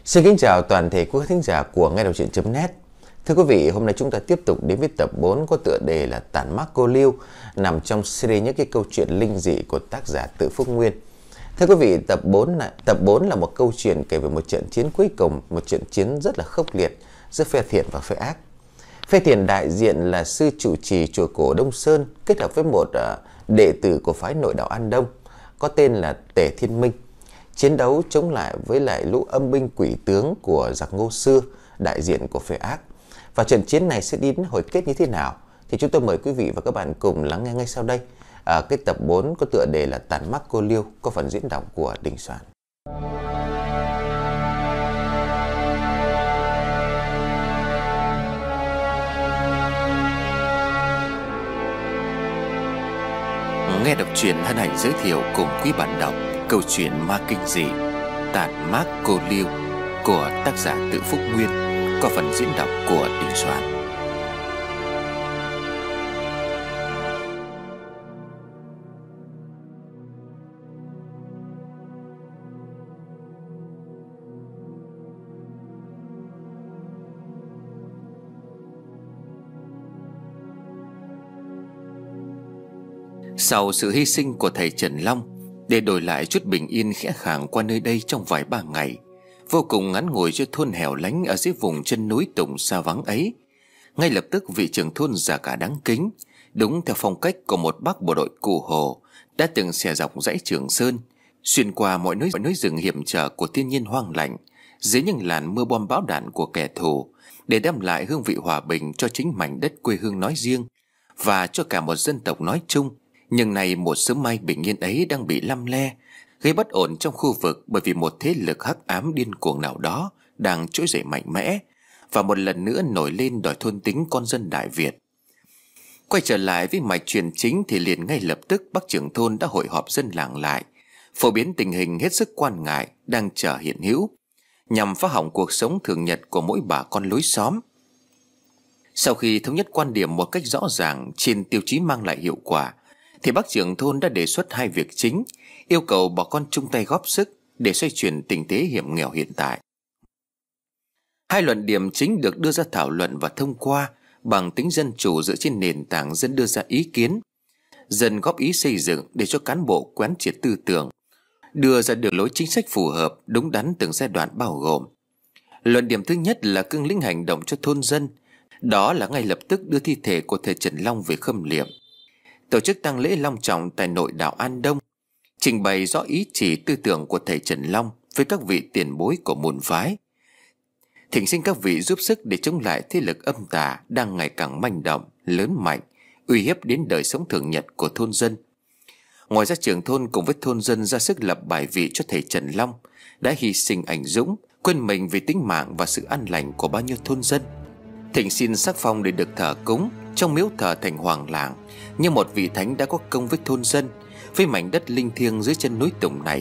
Xin kính chào toàn thể quý thính giả của Nghe Đọc Truyện.net. Thưa quý vị, hôm nay chúng ta tiếp tục đến với tập 4 có tựa đề là Tản Mác Cô Liêu, nằm trong series những cái câu chuyện linh dị của tác giả Tự Phúc Nguyên. Thưa quý vị, tập 4 là một câu chuyện kể về một trận chiến cuối cùng, một trận chiến rất là khốc liệt giữa phe thiện và phe ác. Phe thiện đại diện là sư trụ trì chùa cổ Đông Sơn kết hợp với một đệ tử của phái nội đạo An Đông có tên là Tề Thiên Minh, chiến đấu chống lại với lại lũ âm binh quỷ tướng của giặc Ngô Xưa, đại diện của phe ác. Và trận chiến này sẽ đi đến hồi kết như thế nào thì chúng tôi mời quý vị và các bạn cùng lắng nghe ngay sau đây. Cái tập 4 có tựa đề là Tản Mác Cô Liêu, có phần diễn đọc của Đình Soạn. Nghe Đọc Truyện hân hạnh giới thiệu cùng quý bạn đọc câu chuyện ma kinh dị Tản Mác Cô Liêu của tác giả Tự Phúc Nguyên, có phần diễn đọc của Đình Soạn. Sau sự hy sinh của thầy Trần Long để đổi lại chút bình yên khẽ khàng qua nơi đây trong vài ba ngày vô cùng ngắn ngủi cho thôn hẻo lánh ở dưới vùng chân núi Tùng xa vắng ấy, ngay lập tức vị trưởng thôn già cả đáng kính, đúng theo phong cách của một bác bộ đội cụ Hồ, đã từng xẻ dọc dãy Trường Sơn, xuyên qua mọi núi rừng hiểm trở của thiên nhiên hoang lạnh, dưới những làn mưa bom bão đạn của kẻ thù, để đem lại hương vị hòa bình cho chính mảnh đất quê hương nói riêng và cho cả một dân tộc nói chung. Nhưng nay một sớm mai bình yên ấy đang bị lăm le, gây bất ổn trong khu vực bởi vì một thế lực hắc ám điên cuồng nào đó đang trỗi dậy mạnh mẽ và một lần nữa nổi lên đòi thôn tính con dân Đại Việt. Quay trở lại với mạch chuyện chính thì liền ngay lập tức bác trưởng thôn đã hội họp dân làng lại, phổ biến tình hình hết sức quan ngại đang chờ hiện hữu, nhằm phá hỏng cuộc sống thường nhật của mỗi bà con lối xóm. Sau khi thống nhất quan điểm một cách rõ ràng trên tiêu chí mang lại hiệu quả, thì bác trưởng thôn đã đề xuất hai việc chính, yêu cầu bà con chung tay góp sức để xoay chuyển tình thế hiểm nghèo hiện tại. Hai luận điểm chính được đưa ra thảo luận và thông qua bằng tính dân chủ dựa trên nền tảng dân đưa ra ý kiến, dân góp ý xây dựng để cho cán bộ quán triệt tư tưởng, đưa ra đường lối chính sách phù hợp, đúng đắn từng giai đoạn bao gồm. Luận điểm thứ nhất là cương lĩnh hành động cho thôn dân, đó là ngay lập tức đưa thi thể của thầy Trần Long về khâm liệm, tổ chức tang lễ long trọng tại nội đạo An Đông, trình bày rõ ý chỉ tư tưởng của thầy Trần Long với các vị tiền bối của môn phái, thỉnh xin các vị giúp sức để chống lại thế lực âm tà đang ngày càng manh động, lớn mạnh, uy hiếp đến đời sống thường nhật của thôn dân. Ngoài ra, trưởng thôn cùng với thôn dân ra sức lập bài vị cho thầy Trần Long đã hy sinh anh dũng, quên mình vì tính mạng và sự an lành của bao nhiêu thôn dân, thỉnh xin sắc phong để được thờ cúng trong miếu thờ thành hoàng làng như một vị thánh đã có công với thôn dân, với mảnh đất linh thiêng dưới chân núi Tùng này.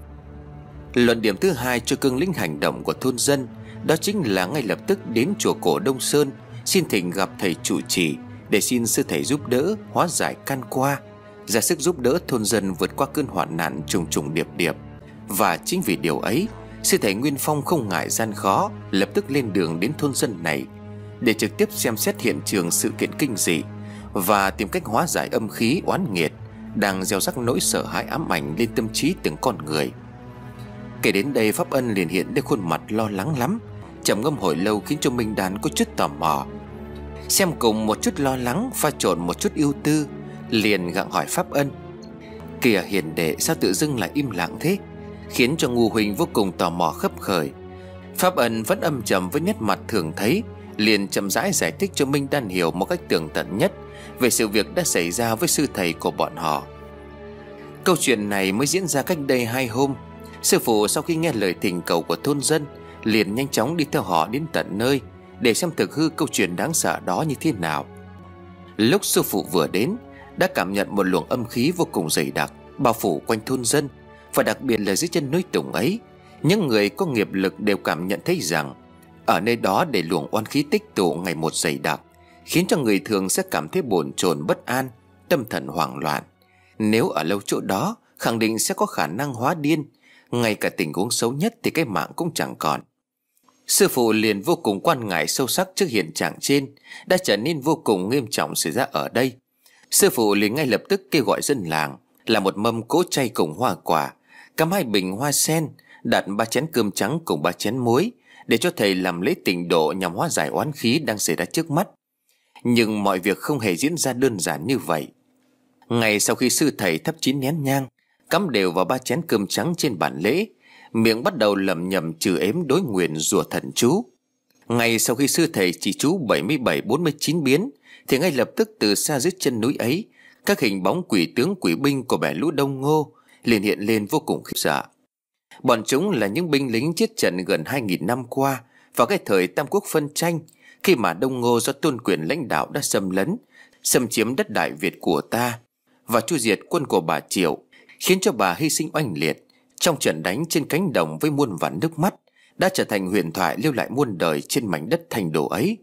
Luận điểm thứ hai cho cương lĩnh hành động của thôn dân, đó chính là ngay lập tức đến chùa cổ Đông Sơn xin thỉnh gặp thầy trụ trì để xin sư thầy giúp đỡ hóa giải can qua, ra sức giúp đỡ thôn dân vượt qua cơn hoạn nạn trùng trùng điệp điệp. Và chính vì điều ấy, sư thầy Nguyên Phong không ngại gian khó, lập tức lên đường đến thôn dân này để trực tiếp xem xét hiện trường sự kiện kinh dị và tìm cách hóa giải âm khí oán nghiệt đang gieo rắc nỗi sợ hãi ám ảnh lên tâm trí từng con người. Kể đến đây, Pháp Ân liền hiện lên khuôn mặt lo lắng lắm, trầm ngâm hồi lâu khiến cho Minh Đan có chút tò mò. Xem cùng một chút lo lắng pha trộn một chút ưu tư, liền gặng hỏi Pháp Ân: "Kìa hiền đệ, sao tự dưng lại im lặng thế?" Khiến cho Ngu Huỳnh vô cùng tò mò khấp khởi. Pháp Ân vẫn âm trầm với nét mặt thường thấy, liền chậm rãi giải thích cho Minh Đan hiểu một cách tường tận nhất về sự việc đã xảy ra với sư thầy của bọn họ. Câu chuyện này mới diễn ra cách đây 2 hôm. Sư phụ sau khi nghe lời thỉnh cầu của thôn dân liền nhanh chóng đi theo họ đến tận nơi để xem thực hư câu chuyện đáng sợ đó như thế nào. Lúc sư phụ vừa đến, đã cảm nhận một luồng âm khí vô cùng dày đặc bao phủ quanh thôn dân, và đặc biệt là dưới chân núi Tùng ấy, những người có nghiệp lực đều cảm nhận thấy rằng ở nơi đó để luồng oan khí tích tụ ngày một dày đặc, khiến cho người thường sẽ cảm thấy bồn chồn bất an, tâm thần hoảng loạn. Nếu ở lâu chỗ đó, khẳng định sẽ có khả năng hóa điên, ngay cả tình huống xấu nhất thì cái mạng cũng chẳng còn. Sư phụ liền vô cùng quan ngại sâu sắc trước hiện trạng trên đã trở nên vô cùng nghiêm trọng xảy ra ở đây. Sư phụ liền ngay lập tức kêu gọi dân làng làm một mâm cỗ chay cùng hoa quả, cắm 2 bình hoa sen, đặt 3 chén cơm trắng cùng 3 chén muối để cho thầy làm lễ tịnh độ nhằm hóa giải oán khí đang xảy ra trước mắt. Nhưng mọi việc không hề diễn ra đơn giản như vậy. Ngay sau khi sư thầy thắp 9 nén nhang, cắm đều vào 3 chén cơm trắng trên bàn lễ, miệng bắt đầu lẩm nhẩm trừ ếm đối nguyền rủa thần chú. Ngay sau khi sư thầy chỉ chú 77-49 biến, thì ngay lập tức từ xa dưới chân núi ấy, các hình bóng quỷ tướng quỷ binh của bè lũ Đông Ngô liền hiện lên vô cùng khiếp sợ. Bọn chúng là những binh lính chết trận gần 2.000 năm qua vào cái thời Tam Quốc phân tranh, khi mà Đông Ngô do Tôn Quyền lãnh đạo đã xâm chiếm đất Đại Việt của ta và chu diệt quân của bà Triệu, khiến cho bà hy sinh oanh liệt trong trận đánh trên cánh đồng với muôn vàn nước mắt, đã trở thành huyền thoại lưu lại muôn đời trên mảnh đất thành đồ ấy.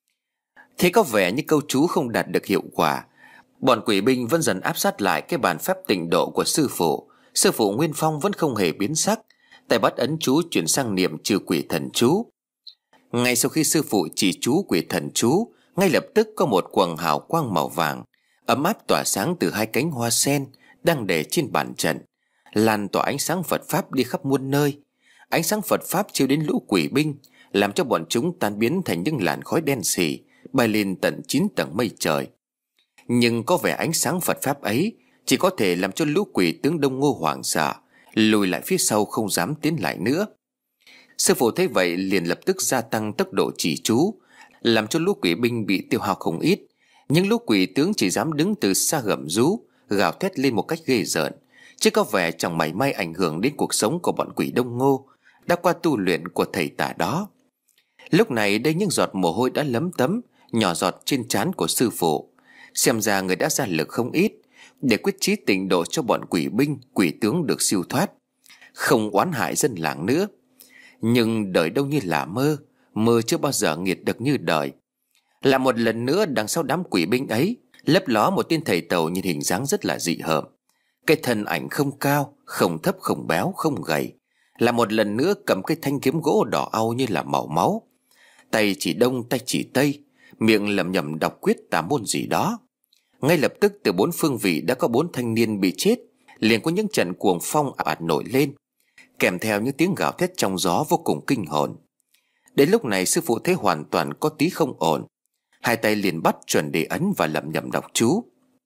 Thế có vẻ như câu chú không đạt được hiệu quả, bọn quỷ binh vẫn dần áp sát lại cái bàn phép tịnh độ của sư phụ. Sư phụ Nguyên Phong vẫn không hề biến sắc, tay bắt ấn chú chuyển sang niệm trừ quỷ thần chú. Ngay sau khi sư phụ chỉ chú quỷ thần chú, ngay lập tức có một quầng hào quang màu vàng ấm áp tỏa sáng từ 2 cánh hoa sen đang để trên bàn trận, lan tỏa ánh sáng Phật pháp đi khắp muôn nơi. Ánh sáng Phật pháp chiếu đến lũ quỷ binh, làm cho bọn chúng tan biến thành những làn khói đen sì bay lên tận 9 tầng mây trời. Nhưng có vẻ ánh sáng Phật pháp ấy chỉ có thể làm cho lũ quỷ tướng Đông Ngô hoảng sợ, lùi lại phía sau không dám tiến lại nữa. Sư phụ thấy vậy liền lập tức gia tăng tốc độ chỉ chú, làm cho lũ quỷ binh bị tiêu hao không ít. Nhưng lũ quỷ tướng chỉ dám đứng từ xa gầm rú, gào thét lên một cách ghê rợn, chứ có vẻ chẳng mảy may ảnh hưởng đến cuộc sống của bọn quỷ Đông Ngô đã qua tu luyện của thầy tả đó. Lúc này đây những giọt mồ hôi đã lấm tấm nhỏ giọt trên trán của sư phụ. Xem ra người đã ra lực không ít để quyết chí tịnh độ cho bọn quỷ binh, quỷ tướng được siêu thoát, không oán hại dân làng nữa. Nhưng đời đâu như là mơ, mơ chưa bao giờ nghiệt được như đời. Là một lần nữa đằng sau đám quỷ binh ấy lấp ló một tên thầy tàu nhìn hình dáng rất là dị hợm. Cái thân ảnh không cao, không thấp, không béo, không gầy, là một lần nữa cầm cái thanh kiếm gỗ đỏ au như là màu máu, tay chỉ đông tay chỉ tây, miệng lẩm nhẩm đọc quyết tà môn gì đó. Ngay lập tức từ 4 phương vị đã có 4 thanh niên bị chết, liền có những trận cuồng phong ạt nổi lên, kèm theo những tiếng gào thét trong gió vô cùng kinh hồn. Đến lúc này sư phụ thấy hoàn toàn có tí không ổn, 2 tay liền bắt chuẩn đề ấn và lẩm nhẩm đọc chú.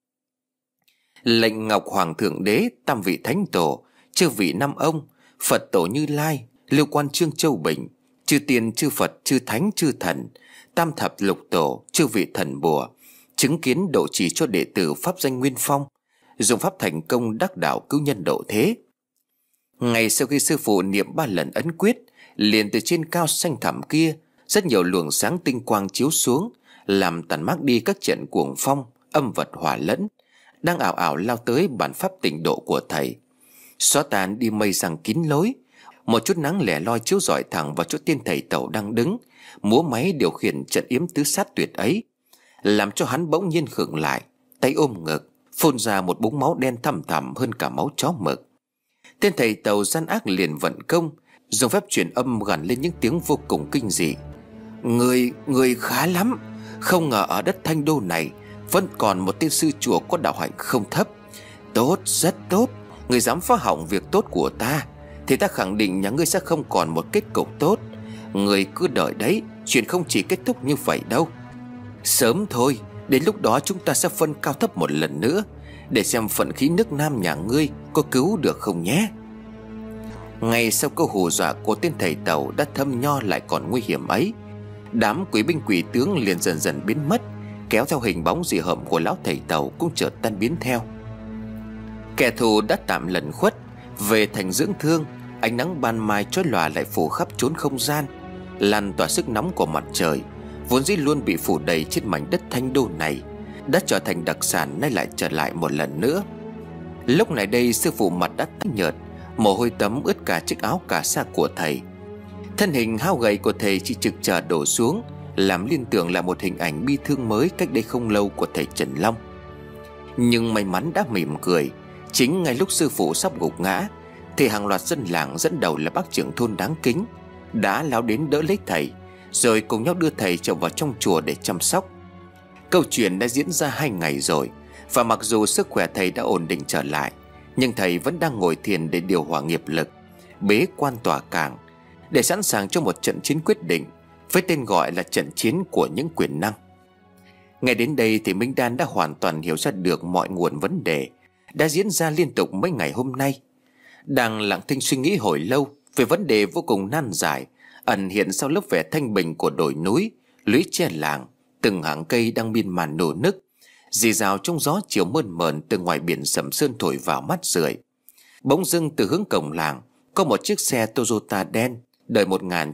Lệnh Ngọc Hoàng Thượng Đế, Tam Vị Thánh Tổ, chư vị Năm Ông, Phật Tổ Như Lai, Liêu Quan Trương Châu Bình, chư tiên chư Phật chư Thánh chư Thần, Tam Thập Lục Tổ, chư vị thần bùa, chứng kiến độ trì cho đệ tử pháp danh Nguyên Phong, dùng pháp thành công đắc đạo cứu nhân độ thế. Ngay sau khi sư phụ niệm 3 lần ấn quyết, liền từ trên cao xanh thẳm kia rất nhiều luồng sáng tinh quang chiếu xuống, làm tàn mát đi các trận cuồng phong, âm vật hòa lẫn đang ảo ảo lao tới bản pháp tịnh độ của thầy, xóa tan đi mây rằng kín lối. Một chút nắng lẻ loi chiếu rọi thẳng vào chỗ tiên thầy tẩu đang đứng múa máy điều khiển trận yếm tứ sát tuyệt ấy, làm cho hắn bỗng nhiên khựng lại, tay ôm ngực, phun ra một búng máu đen thẳm thẳm hơn cả máu chó mực. Tên thầy tàu gian ác liền vận công, dùng phép truyền âm gằn lên những tiếng vô cùng kinh dị. Người khá lắm, không ngờ ở đất Thanh Đô này vẫn còn một tên sư chùa có đạo hạnh không thấp. Tốt, rất tốt. Người dám phá hỏng việc tốt của ta thì ta khẳng định nhà ngươi sẽ không còn một kết cục tốt. Người cứ đợi đấy, chuyện không chỉ kết thúc như vậy đâu. Sớm thôi, đến lúc đó chúng ta sẽ phân cao thấp một lần nữa, để xem phận khí nước Nam nhà ngươi có cứu được không nhé. Ngay sau câu hù dọa của tên thầy tàu đã thâm nho lại còn nguy hiểm ấy, đám quỷ binh quỷ tướng liền dần dần biến mất, kéo theo hình bóng dị hợm của lão thầy tàu cũng chợt tan biến theo. Kẻ thù đã tạm lẩn khuất về thành dưỡng thương. Ánh nắng ban mai chói lòa lại phủ khắp chốn không gian, lan tỏa sức nóng của mặt trời vốn dĩ luôn bị phủ đầy trên mảnh đất Thanh Đô này, đã trở thành đặc sản nay lại trở lại một lần nữa. Lúc này đây sư phụ mặt đã tái nhợt, mồ hôi tấm ướt cả chiếc áo cà sa của thầy. Thân hình hao gầy của thầy chỉ trực chờ đổ xuống, làm liên tưởng là một hình ảnh bi thương mới cách đây không lâu của thầy Trần Long. Nhưng may mắn đã mỉm cười. Chính ngay lúc sư phụ sắp gục ngã thì hàng loạt dân làng dẫn đầu là bác trưởng thôn đáng kính đã lao đến đỡ lấy thầy, rồi cùng nhau đưa thầy trở vào trong chùa để chăm sóc. Câu chuyện đã diễn ra 2 ngày rồi, và mặc dù sức khỏe thầy đã ổn định trở lại, nhưng thầy vẫn đang ngồi thiền để điều hòa nghiệp lực, bế quan tỏa cảng, để sẵn sàng cho một trận chiến quyết định với tên gọi là trận chiến của những quyền năng. Ngay đến đây thì Minh Đan đã hoàn toàn hiểu ra được mọi nguồn vấn đề đã diễn ra liên tục mấy ngày hôm nay. Đang lặng thinh suy nghĩ hồi lâu về vấn đề vô cùng nan giải ẩn hiện sau lớp vẻ thanh bình của đồi núi, lũy tre làng, từng hàng cây đang miên man nổ nức, rì rào trong gió chiều mơn mởn từ ngoài biển Sầm Sơn thổi vào mắt rượi. Bỗng dưng từ hướng cổng làng có một chiếc xe Toyota đen đời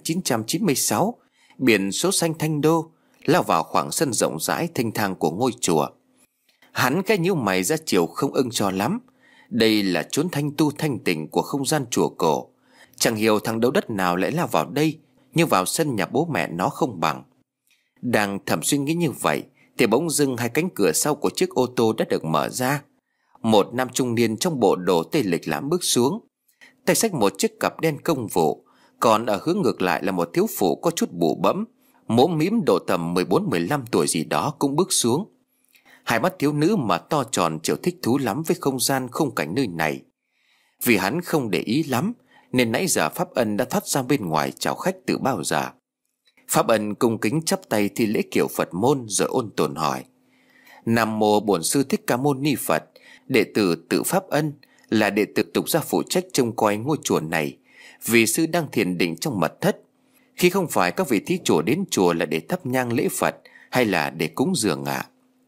1996, biển số xanh Thanh Đô, lao vào khoảng sân rộng rãi thênh thang của ngôi chùa. Hắn cái nhíu mày ra chiều không ưng cho lắm. Đây là chốn thanh tu thanh tịnh của không gian chùa cổ, chẳng hiểu thằng đấu đất nào lại lao vào đây như vào sân nhà bố mẹ nó không bằng. Đang thầm suy nghĩ như vậy thì bỗng dưng 2 cánh cửa sau của chiếc ô tô đã được mở ra. Một nam trung niên trong bộ đồ tây lịch lãm bước xuống, tay xách một chiếc cặp đen công vụ. Còn ở hướng ngược lại là một thiếu phụ có chút bụ bẫm, mõm mĩm độ tầm 14-15 tuổi gì đó cũng bước xuống. Hai mắt thiếu nữ mà to tròn chịu thích thú lắm với không gian khung cảnh nơi này. Vì hắn không để ý lắm nên nãy giờ Pháp Ân đã thoát ra bên ngoài chào khách từ bao giờ. Pháp Ân cung kính chắp tay thi lễ kiểu Phật môn rồi ôn tồn hỏi: Nam mô Bổn Sư Thích Ca Mâu Ni Phật. Đệ tử Tự Pháp Ân là đệ tử tục gia phụ trách trông coi ngôi chùa này, vì sư đang thiền định trong mật thất. Khi không phải các vị thí chủ đến chùa là để thắp nhang lễ Phật hay là để cúng dường ạ?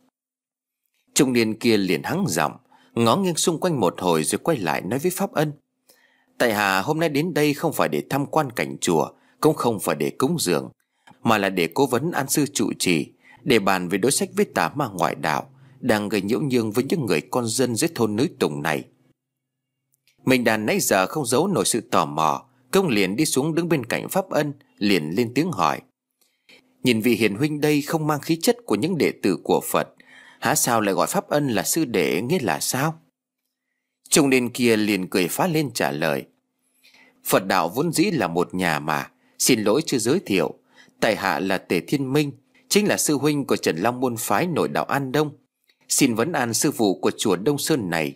Trung niên kia liền hắng giọng, ngó nghiêng xung quanh một hồi rồi quay lại nói với Pháp Ân: Tại hạ hôm nay đến đây không phải để tham quan cảnh chùa, cũng không phải để cúng dường, mà là để cố vấn an sư trụ trì, để bàn về đối sách với tà ma ngoại đạo đang gây nhiễu nhương với những người con dân dưới thôn núi Tùng này. Mình đàn nãy giờ không giấu nổi sự tò mò, công liền đi xuống đứng bên cạnh Pháp Ân, liền lên tiếng hỏi: Nhìn vị hiền huynh đây không mang khí chất của những đệ tử của Phật, há sao lại gọi Pháp Ân là sư đệ, nghĩa là sao? Trung niên kia liền cười phá lên trả lời: Phật đạo vốn dĩ là một nhà mà, xin lỗi chưa giới thiệu. Tại hạ là Tề Thiên Minh, chính là sư huynh của Trần Long môn phái nội đạo An Đông. Xin vấn an sư phụ của chùa Đông Sơn này.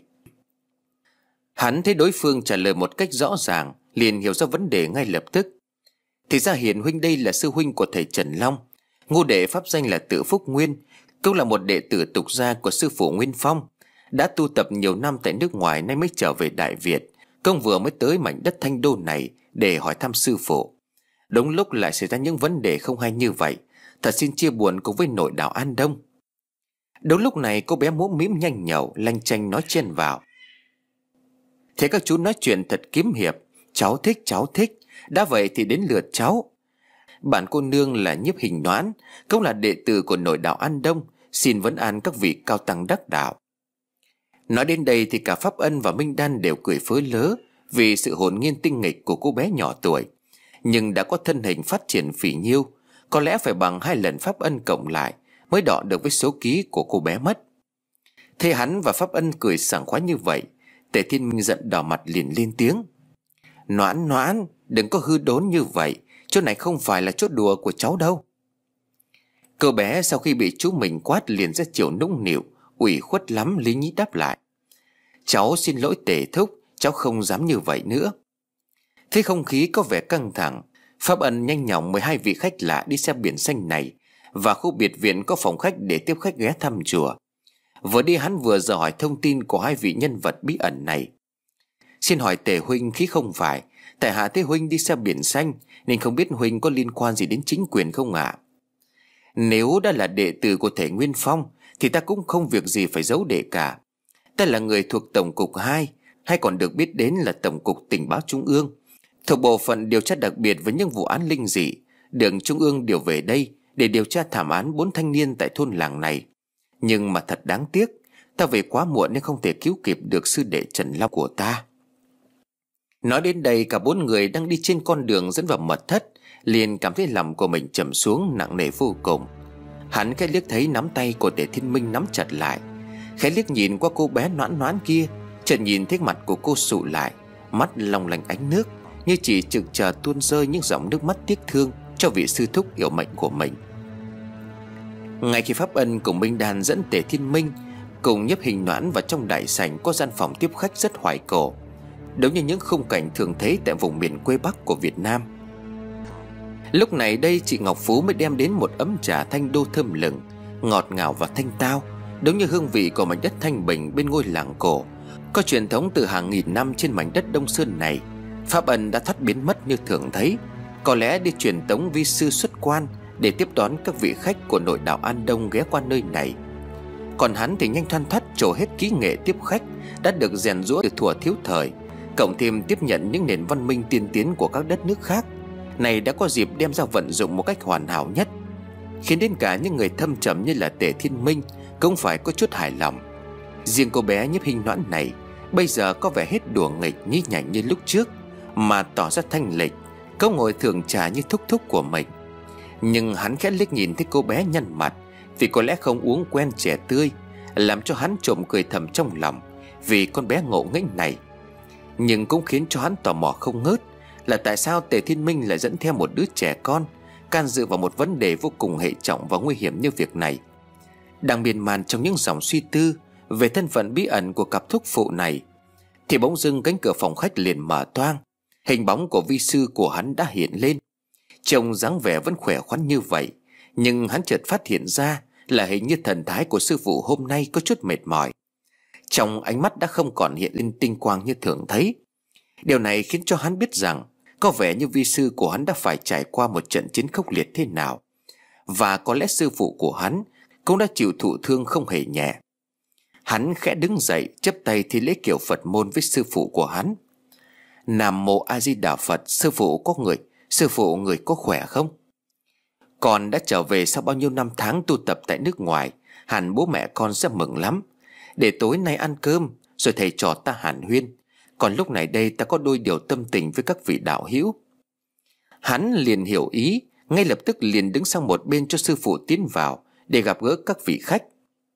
Hắn thấy đối phương trả lời một cách rõ ràng, liền hiểu ra vấn đề ngay lập tức. Thì ra hiền huynh đây là sư huynh của thầy Trần Long, ngô đệ pháp danh là Tự Phúc Nguyên, cũng là một đệ tử tục gia của sư phụ Nguyên Phong, đã tu tập nhiều năm tại nước ngoài nay mới trở về Đại Việt. Công vừa mới tới mảnh đất Thanh Đô này để hỏi thăm sư phụ. Đúng lúc lại xảy ra những vấn đề không hay như vậy, thật xin chia buồn cùng với nội đạo An Đông. Đúng lúc này cô bé mũm mĩm nhanh nhẩu lanh chanh nói chen vào: Thế các chú nói chuyện thật kiếm hiệp, cháu thích. Đã vậy thì đến lượt cháu. Bản cô nương là Nhiếp Hình Noãn, cũng là đệ tử của nội đạo An Đông, xin vấn an các vị cao tăng đắc đạo. Nói đến đây thì cả Pháp Ân và Minh Đan đều cười phớ lớ vì sự hồn nhiên tinh nghịch của cô bé nhỏ tuổi, nhưng đã có thân hình phát triển phì nhiêu, có lẽ phải bằng 2 lần Pháp Ân cộng lại mới đọ được với số ký của cô bé mất. Thế hắn và Pháp Ân cười sảng khoái như vậy, Tề Thiên Minh giận đỏ mặt liền lên tiếng: Noãn, đừng có hư đốn như vậy, chỗ này không phải là chỗ đùa của cháu đâu. Cô bé sau khi bị chú mình quát liền ra chiều nũng nịu, ủy khuất lắm lý nhí đáp lại: Cháu xin lỗi Tề thúc, cháu không dám như vậy nữa. Thế không khí có vẻ căng thẳng, Pháp Ân nhanh nhỏng 12 vị khách lạ đi xe biển xanh này và khu biệt viện có phòng khách để tiếp khách ghé thăm chùa. Vừa đi hắn vừa dò hỏi thông tin của 2 vị nhân vật bí ẩn này. Xin hỏi Tề huynh, khí không phải tại hạ thấy huynh đi xe biển xanh nên không biết huynh có liên quan gì đến chính quyền không ạ? Nếu đã là đệ tử của thầy Nguyên Phong thì ta cũng không việc gì phải giấu đệ cả. Ta là người thuộc Tổng cục 2, hay còn được biết đến là Tổng cục Tình báo Trung ương, thuộc bộ phận điều tra đặc biệt với những vụ án linh dị, được Trung ương điều về đây để điều tra thảm án 4 thanh niên tại thôn làng này. Nhưng mà thật đáng tiếc, ta về quá muộn nên không thể cứu kịp được sư đệ Trần Long của ta. Nói đến đây, cả 4 người đang đi trên con đường dẫn vào mật thất liền cảm thấy lòng của mình trầm xuống nặng nề vô cùng. Hắn khẽ liếc thấy nắm tay của Tề Thiên Minh nắm chặt lại, khẽ liếc nhìn qua cô bé Noãn kia, chợt nhìn thấy mặt của cô sụ lại, mắt long lanh ánh nước, như chỉ trực chờ tuôn rơi những dòng nước mắt tiếc thương cho vị sư thúc yêu mệnh của mình. Ngay khi Pháp Ân cùng Minh Đan dẫn Tề Thiên Minh cùng Nhiếp Hình Noãn vào trong đại sảnh có gian phòng tiếp khách rất hoài cổ, đúng như những khung cảnh thường thấy tại vùng miền quê Bắc của Việt Nam. Lúc này đây chị Ngọc Phú mới đem đến một ấm trà thanh đô thơm lừng, ngọt ngào và thanh tao, đúng như hương vị của mảnh đất thanh bình bên ngôi làng cổ có truyền thống từ hàng nghìn năm trên mảnh đất Đông Sơn này. Pháp Ân đã thoát biến mất như thường thấy, có lẽ đi truyền tống vi sư xuất quan để tiếp đón các vị khách của nội đạo An Đông ghé qua nơi này. Còn hắn thì nhanh thoăn thoắt trổ hết kỹ nghệ tiếp khách đã được rèn giũa từ thuở thiếu thời, cộng thêm tiếp nhận những nền văn minh tiên tiến của các đất nước khác, này đã có dịp đem ra vận dụng một cách hoàn hảo nhất, khiến đến cả những người thâm trầm như là Tề Thiên Minh cũng phải có chút hài lòng. Riêng cô bé Nhiếp Hình Noãn này bây giờ có vẻ hết đùa nghịch nhí nhảnh như lúc trước, mà tỏ ra thanh lịch, câu ngồi thưởng trà như thúc thúc của mình. Nhưng hắn khẽ liếc nhìn thấy cô bé nhăn mặt, vì có lẽ không uống quen chè tươi, làm cho hắn trộm cười thầm trong lòng vì con bé ngộ nghĩnh này. Nhưng cũng khiến cho hắn tò mò không ngớt là tại sao Tề Thiên Minh lại dẫn theo một đứa trẻ con can dự vào một vấn đề vô cùng hệ trọng và nguy hiểm như việc này. Đang miên man trong những dòng suy tư về thân phận bí ẩn của cặp thúc phụ này, thì bỗng dưng cánh cửa phòng khách liền mở toang. Hình bóng của vi sư của hắn đã hiện lên. Trông dáng vẻ vẫn khỏe khoắn như vậy, nhưng hắn chợt phát hiện ra là hình như thần thái của sư phụ hôm nay có chút mệt mỏi. Trong ánh mắt đã không còn hiện lên tinh quang như thường thấy. Điều này khiến cho hắn biết rằng có vẻ như vi sư của hắn đã phải trải qua một trận chiến khốc liệt thế nào, và có lẽ sư phụ của hắn cũng đã chịu thụ thương không hề nhẹ. Hắn khẽ đứng dậy chắp tay thi lễ kiểu Phật môn với sư phụ của hắn. Nam mô A Di Đà Phật. Sư phụ người có khỏe không? Con đã trở về sau bao nhiêu năm tháng tu tập tại nước ngoài, hẳn bố mẹ con sẽ mừng lắm. Để tối nay ăn cơm rồi thầy trò ta hàn huyên. Còn lúc này đây ta có đôi điều tâm tình với các vị đạo hữu. Hắn liền hiểu ý, ngay lập tức liền đứng sang một bên cho sư phụ tiến vào để gặp gỡ các vị khách.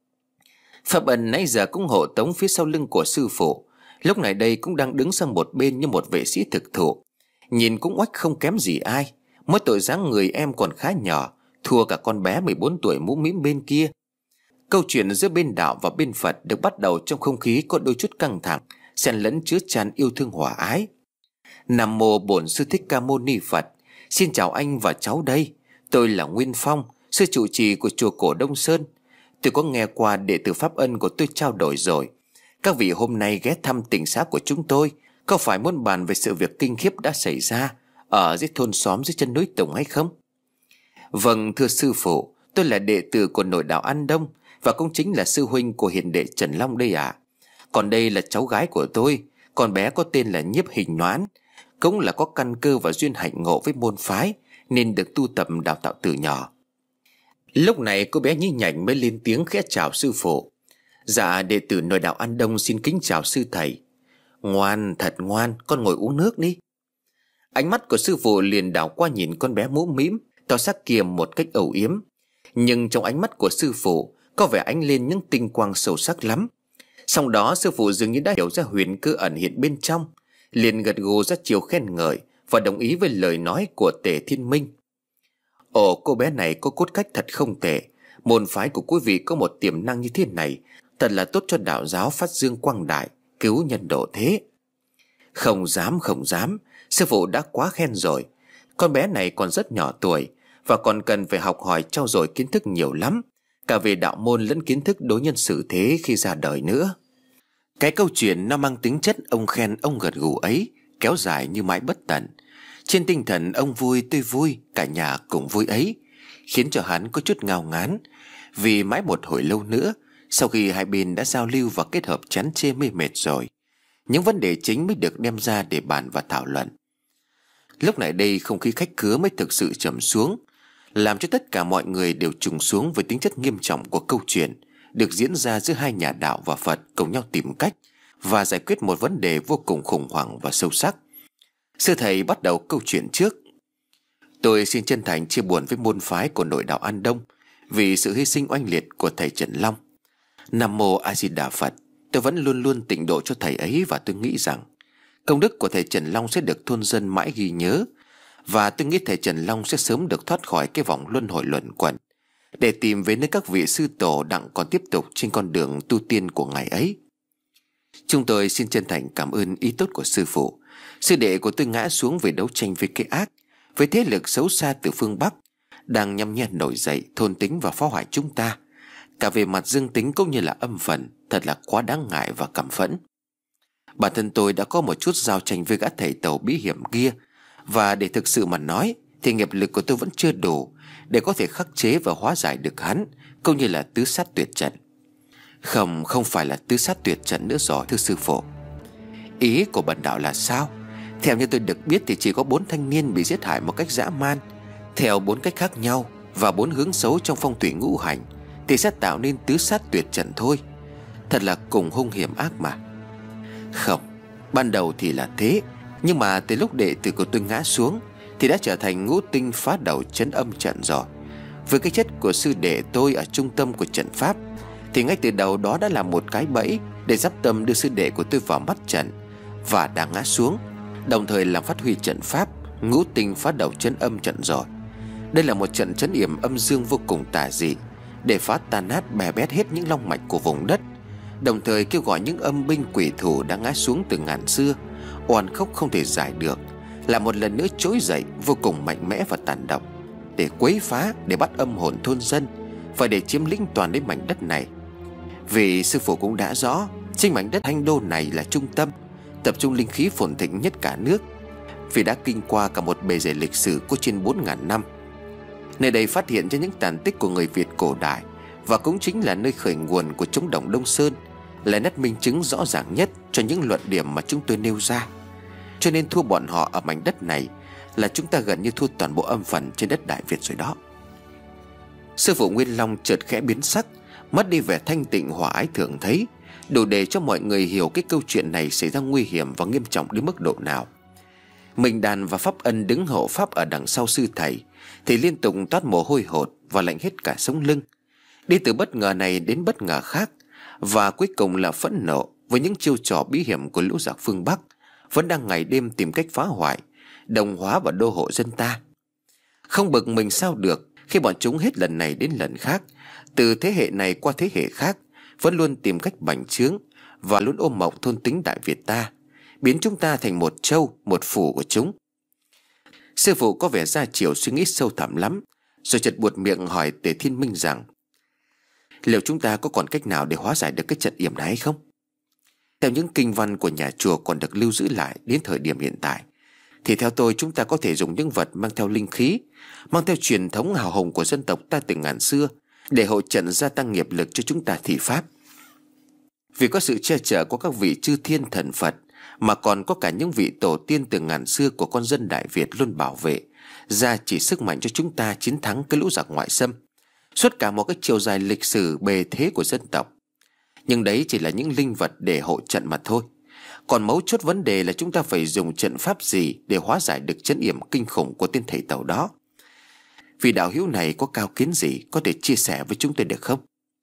Pháp Ân nãy giờ cũng hộ tống phía sau lưng của sư phụ, lúc này đây cũng đang đứng sang một bên như một vệ sĩ thực thụ, nhìn cũng oách không kém gì ai. Mỗi tội dáng người em còn khá nhỏ, thua cả con bé 14 tuổi mũm mĩm bên kia. Câu chuyện giữa bên đạo và bên Phật được bắt đầu trong không khí có đôi chút căng thẳng, xen lẫn chứa chan yêu thương hòa ái. Nam mô Bổn Sư Thích Ca Mâu Ni Phật. Xin chào anh và cháu đây. Tôi là Nguyên Phong, sư trụ trì của chùa cổ Đông Sơn. Tôi có nghe qua đệ tử Pháp Ân của tôi trao đổi rồi. Các vị hôm nay ghé thăm tỉnh xá của chúng tôi, có phải muốn bàn về sự việc kinh khiếp đã xảy ra ở dưới thôn xóm dưới chân núi Tùng hay không? Vâng, thưa sư phụ, tôi là đệ tử của nội đạo An Đông và cũng chính là sư huynh của hiền đệ Trần Long đây ạ. Còn đây là cháu gái của tôi, con bé có tên là Nhiếp Hình Noãn, cũng là có căn cơ và duyên hạnh ngộ với môn phái nên được tu tập đào tạo từ nhỏ. Lúc này cô bé nhí nhảnh mới lên tiếng khẽ chào sư phụ. Dạ, đệ tử nội đạo An Đông xin kính chào sư thầy. Ngoan, thật ngoan, con ngồi uống nước đi. Ánh mắt của sư phụ liền đảo qua nhìn con bé mũm mĩm tỏ sắc kiềm một cách âu yếm, nhưng trong ánh mắt của sư phụ có vẻ ánh lên những tinh quang sâu sắc lắm. Sau đó sư phụ dường như đã hiểu ra huyền cơ ẩn hiện bên trong, liền gật gù ra chiều khen ngợi và đồng ý với lời nói của Tề Thiên Minh. Ồ, cô bé này có cốt cách thật không tệ. Môn phái của quý vị có một tiềm năng như thế này, thật là tốt cho đạo giáo phát dương quang đại, cứu nhân độ thế. Không dám, sư phụ đã quá khen rồi. Con bé này còn rất nhỏ tuổi và còn cần phải học hỏi trau dồi kiến thức nhiều lắm, cả về đạo môn lẫn kiến thức đối nhân xử thế khi ra đời nữa. Cái câu chuyện nó mang tính chất ông khen ông gật gù ấy kéo dài như mãi bất tận. Trên tinh thần ông vui tôi vui, cả nhà cùng vui ấy, khiến cho hắn có chút ngao ngán. Vì mãi một hồi lâu nữa, sau khi hai bên đã giao lưu và kết hợp chán chê mê mệt rồi, những vấn đề chính mới được đem ra để bàn và thảo luận. Lúc này đây không khí khách khứa mới thực sự trầm xuống, làm cho tất cả mọi người đều trùng xuống với tính chất nghiêm trọng của câu chuyện được diễn ra giữa hai nhà đạo và Phật cùng nhau tìm cách và giải quyết một vấn đề vô cùng khủng hoảng và sâu sắc. Sư thầy bắt đầu câu chuyện trước. Tôi xin chân thành chia buồn với môn phái của nội đạo An Đông vì sự hy sinh oanh liệt của thầy Trần Long. Nam mô A Di Đà Phật. Tôi vẫn luôn luôn tịnh độ cho thầy ấy và tôi nghĩ rằng Công đức của thầy Trần Long sẽ được thôn dân mãi ghi nhớ. Và tôi nghĩ thầy Trần Long sẽ sớm được thoát khỏi cái vòng luân hồi luẩn quẩn, để tìm về nơi các vị sư tổ đặng còn tiếp tục trên con đường tu tiên của ngài ấy. Chúng tôi xin chân thành cảm ơn ý tốt của sư phụ. Sư đệ của tôi ngã xuống về đấu tranh với cái ác, với thế lực xấu xa từ phương Bắc đang nhăm nhe nổi dậy, thôn tính và phá hoại chúng ta, cả về mặt dương tính cũng như là âm phần. Thật là quá đáng ngại và căm phẫn. Bản thân tôi đã có một chút giao tranh với gã thầy tàu bí hiểm kia, và để thực sự mà nói thì nghiệp lực của tôi vẫn chưa đủ để có thể khắc chế và hóa giải được hắn, cũng như là tứ sát tuyệt trận. Không phải là tứ sát tuyệt trận nữa rồi, thưa sư phụ. Ý của bần đạo là sao? Theo như tôi được biết thì chỉ có 4 thanh niên bị giết hại một cách dã man, theo 4 cách khác nhau và 4 hướng xấu trong phong thủy ngũ hành, thì sẽ tạo nên tứ sát tuyệt trận thôi. Thật là cùng hung hiểm ác mà. Không, ban đầu thì là thế, nhưng mà từ lúc đệ tử của tôi ngã xuống thì đã trở thành ngũ tinh phá đầu trấn âm trận rồi. Với cái chất của sư đệ tôi ở trung tâm của trận pháp, thì ngay từ đầu đó đã là một cái bẫy để giáp tâm đưa sư đệ của tôi vào mắt trận và đã ngã xuống, đồng thời làm phát huy trận pháp ngũ tinh phá đầu trấn âm trận rồi. Đây là một trận trấn yểm âm dương vô cùng tà dị, để phá tan nát bè bét hết những long mạch của vùng đất, đồng thời kêu gọi những âm binh quỷ thủ đã ngã xuống từ ngàn xưa, oan khóc không thể giải được, là một lần nữa trỗi dậy vô cùng mạnh mẽ và tàn độc, để quấy phá, để bắt âm hồn thôn dân và để chiếm lĩnh toàn đến mảnh đất này. Vì sư phụ cũng đã rõ, trên mảnh đất Thanh Đô này là trung tâm, tập trung linh khí phồn thịnh nhất cả nước, vì đã kinh qua cả một bề dày lịch sử có trên 4.000 năm. Nơi đây phát hiện ra những tàn tích của người Việt cổ đại, và cũng chính là nơi khởi nguồn của trống đồng Đông Sơn, là nét minh chứng rõ ràng nhất cho những luận điểm mà chúng tôi nêu ra. Cho nên thua bọn họ ở mảnh đất này là chúng ta gần như thua toàn bộ âm phần trên đất Đại Việt rồi đó. Sư phụ Nguyên Long chợt khẽ biến sắc, mất đi vẻ thanh tịnh hòa ái thường thấy, đủ để cho mọi người hiểu cái câu chuyện này xảy ra nguy hiểm và nghiêm trọng đến mức độ nào. Mình Đàn và Pháp Ân đứng hộ pháp ở đằng sau sư thầy thì liên tục toát mồ hôi hột và lạnh hết cả sống lưng, đi từ bất ngờ này đến bất ngờ khác, và cuối cùng là phẫn nộ với những chiêu trò bí hiểm của lũ giặc phương Bắc vẫn đang ngày đêm tìm cách phá hoại, đồng hóa và đô hộ dân ta. Không bực mình sao được khi bọn chúng hết lần này đến lần khác, từ thế hệ này qua thế hệ khác, vẫn luôn tìm cách bành trướng và luôn ôm mộng thôn tính Đại Việt ta, biến chúng ta thành một châu, một phủ của chúng. Sư phụ có vẻ ra chiều suy nghĩ sâu thẳm lắm, rồi chợt buột miệng hỏi Tề Thiên Minh rằng: liệu chúng ta có còn cách nào để hóa giải được cái trận yểm này hay không? Theo những kinh văn của nhà chùa còn được lưu giữ lại đến thời điểm hiện tại, thì theo tôi chúng ta có thể dùng những vật mang theo linh khí, mang theo truyền thống hào hùng của dân tộc ta từ ngàn xưa, để hộ trận gia tăng nghiệp lực cho chúng ta thị pháp. Vì có sự che chở của các vị chư thiên thần Phật, mà còn có cả những vị tổ tiên từ ngàn xưa của con dân Đại Việt luôn bảo vệ, gia chỉ sức mạnh cho chúng ta chiến thắng cái lũ giặc ngoại xâm suốt cả một cái chiều dài lịch sử bề thế của dân tộc. Nhưng đấy chỉ là những linh vật để hộ trận mà thôi. Còn mấu chốt vấn đề là chúng ta phải dùng trận pháp gì để hóa giải được trấn yểm kinh khủng của tên thầy tàu đó. Vì đạo hữu này có cao kiến gì có thể chia sẻ với chúng tôi được không?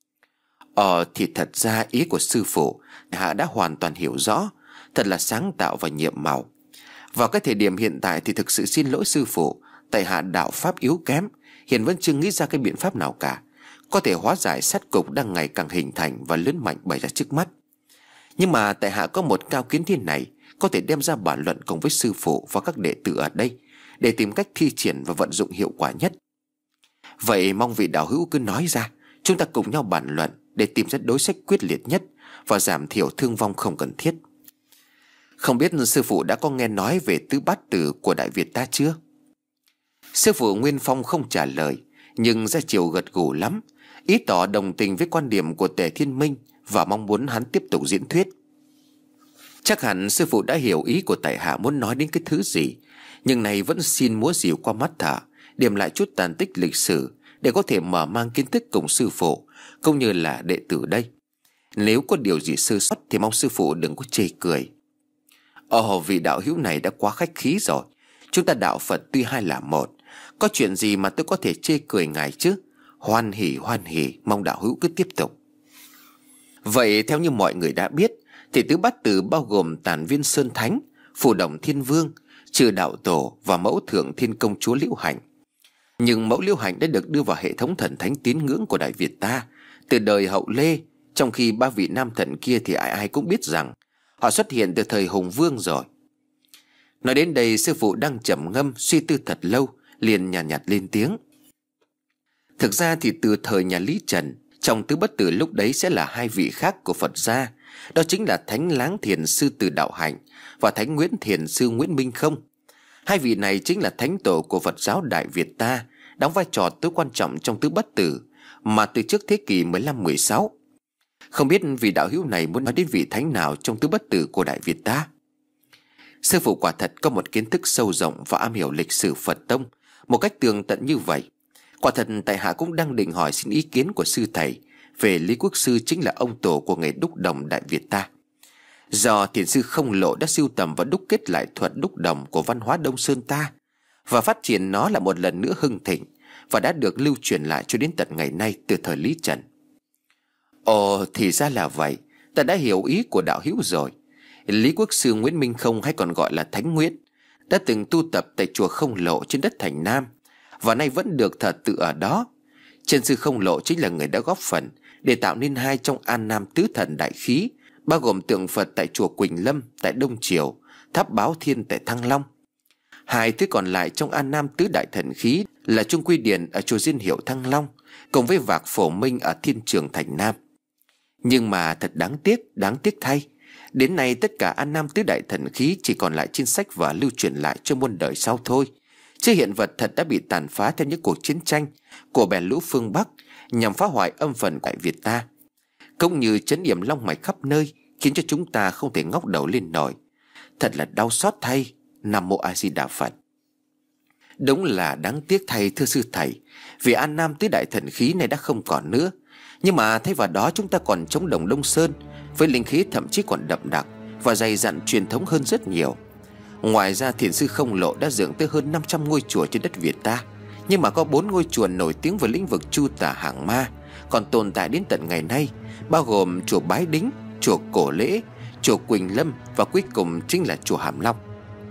Thì thật ra ý của sư phụ Hạ đã hoàn toàn hiểu rõ, thật là sáng tạo và nhiệm màu. Vào cái thời điểm hiện tại thì thực sự xin lỗi sư phụ, tại Hạ đạo pháp yếu kém, hiện vẫn chưa nghĩ ra cái biện pháp nào cả có thể hóa giải sát cục đang ngày càng hình thành và lớn mạnh bày ra trước mắt. Nhưng mà tại Hạ có một cao kiến thế này, có thể đem ra bàn luận cùng với sư phụ và các đệ tử ở đây, để tìm cách thi triển và vận dụng hiệu quả nhất. Vậy mong vị đạo hữu cứ nói ra, chúng ta cùng nhau bàn luận để tìm ra đối sách quyết liệt nhất và giảm thiểu thương vong không cần thiết. Không biết sư phụ đã có nghe nói về tứ bát tử của Đại Việt ta chưa? Sư phụ Nguyên Phong không trả lời, nhưng ra chiều gật gù lắm, ý tỏ đồng tình với quan điểm của Tề Thiên Minh và mong muốn hắn tiếp tục diễn thuyết. Chắc hẳn sư phụ đã hiểu ý của tại Hạ muốn nói đến cái thứ gì, nhưng này vẫn xin múa dìu qua mắt thở, điểm lại chút tàn tích lịch sử để có thể mở mang kiến thức cùng sư phụ cũng như là đệ tử đây. Nếu có điều gì sơ sót thì mong sư phụ đừng có chê cười. Vị đạo hữu này đã quá khách khí rồi. Chúng ta đạo Phật tuy hai là một, có chuyện gì mà tôi có thể chê cười ngài chứ? Hoan hỉ, mong đạo hữu cứ tiếp tục. Vậy theo như mọi người đã biết thì tứ bát tử bao gồm Tản Viên Sơn Thánh, Phù Đồng Thiên Vương, Chư Đạo Tổ và Mẫu Thượng Thiên Công Chúa Liễu Hạnh. Nhưng mẫu Liễu Hạnh đã được đưa vào hệ thống thần thánh tín ngưỡng của Đại Việt ta từ đời Hậu Lê, trong khi ba vị nam thần kia thì ai ai cũng biết rằng họ xuất hiện từ thời Hùng Vương rồi. Nói đến đây, sư phụ đang trầm ngâm suy tư thật lâu, liền nhàn nhạt lên tiếng. Thực ra thì từ thời nhà Lý Trần, trong tứ bất tử lúc đấy sẽ là hai vị khác của Phật gia. Đó chính là Thánh Láng Thiền Sư Từ Đạo Hạnh và Thánh Nguyễn Thiền Sư Nguyễn Minh Không. Hai vị này chính là thánh tổ của Phật giáo Đại Việt ta, đóng vai trò tối quan trọng trong tứ bất tử mà từ trước thế kỷ 15-16. Không biết vị đạo hữu này muốn nói đến vị thánh nào trong tứ bất tử của Đại Việt ta? Sư phụ quả thật có một kiến thức sâu rộng và am hiểu lịch sử Phật tông một cách tường tận như vậy. Quả thật tại hạ cũng đang định hỏi xin ý kiến của sư thầy về Lý Quốc Sư, chính là ông tổ của nghề đúc đồng Đại Việt ta. Do thiền sư Không Lộ đã sưu tầm và đúc kết lại thuật đúc đồng của văn hóa Đông Sơn ta và phát triển nó là một lần nữa hưng thịnh và đã được lưu truyền lại cho đến tận ngày nay từ thời Lý Trần. Ồ, thì ra là vậy, ta đã hiểu ý của đạo hữu rồi. Lý Quốc Sư Nguyễn Minh Không, hay còn gọi là Thánh Nguyễn, đã từng tu tập tại chùa Không Lộ trên đất Thành Nam và nay vẫn được thờ tự ở đó. Chân sư Không Lộ chính là người đã góp phần để tạo nên hai trong An Nam tứ thần đại khí, bao gồm tượng Phật tại chùa Quỳnh Lâm tại Đông Triều, tháp Báo Thiên tại Thăng Long. Hai thứ còn lại trong An Nam tứ đại thần khí là Trung Quy Điển ở chùa Diên Hiệu Thăng Long, cùng với Vạc Phổ Minh ở Thiên Trường Thành Nam. Nhưng mà thật đáng tiếc thay, đến nay tất cả An Nam tứ đại thần khí chỉ còn lại trên sách và lưu truyền lại cho muôn đời sau thôi. Chứ hiện vật thật đã bị tàn phá theo những cuộc chiến tranh của bè lũ phương Bắc nhằm phá hoại âm phần Đại Việt ta, cũng như trấn yểm long mạch khắp nơi, khiến cho chúng ta không thể ngóc đầu lên nổi. Thật là đau xót thay. Nam Mô A Di Đà Phật. Đúng là đáng tiếc thay thưa sư thầy, vì An Nam tứ đại thần khí này đã không còn nữa. Nhưng mà thay vào đó chúng ta còn trống đồng Đông Sơn với linh khí thậm chí còn đậm đặc và dày dặn truyền thống hơn rất nhiều. Ngoài ra thiền sư Không Lộ đã dựng tới hơn 500 ngôi chùa trên đất Việt ta. Nhưng mà có 4 ngôi chùa nổi tiếng về lĩnh vực chu tả hàng ma còn tồn tại đến tận ngày nay, bao gồm chùa Bái Đính, chùa Cổ Lễ, chùa Quỳnh Lâm và cuối cùng chính là chùa Hàm Long.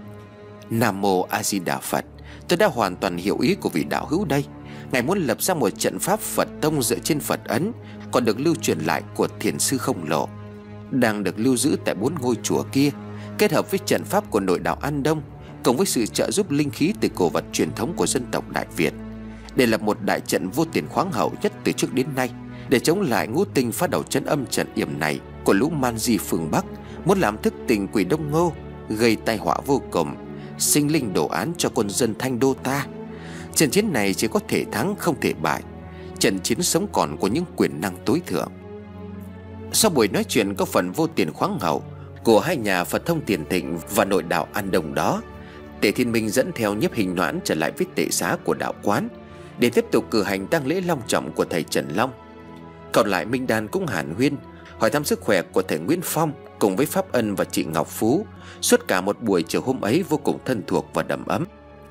Nam Mô A Di Đà Phật. Tôi đã hoàn toàn hiểu ý của vị đạo hữu đây. Ngài muốn lập ra một trận pháp Phật tông dựa trên Phật ấn còn được lưu truyền lại của thiền sư Không Lộ, đang được lưu giữ tại 4 ngôi chùa kia, kết hợp với trận pháp của nội đạo An Đông, cùng với sự trợ giúp linh khí từ cổ vật truyền thống của dân tộc Đại Việt, để lập một đại trận vô tiền khoáng hậu nhất từ trước đến nay, để chống lại ngũ tinh phát đầu trấn âm trận yểm này của lũ man di phương Bắc, muốn làm thức tỉnh quỷ Đông Ngô, gây tai họa vô cùng, sinh linh đồ án cho quân dân Thanh Đô ta. Trận chiến này chỉ có thể thắng không thể bại, trận chiến sống còn của những quyền năng tối thượng. Sau buổi nói chuyện có phần vô tiền khoáng hậu của hai nhà Phật thông Tiền Thịnh và nội đạo An Đông đó, Tề Thiên Minh dẫn theo Nhiếp Hình Noãn trở lại với tệ xá của đạo quán để tiếp tục cử hành tang lễ long trọng của thầy Trần Long. Còn lại Minh Đan cũng hàn huyên hỏi thăm sức khỏe của thầy Nguyễn Phong cùng với Pháp Ân và chị Ngọc Phú suốt cả một buổi chiều hôm ấy vô cùng thân thuộc và đầm ấm.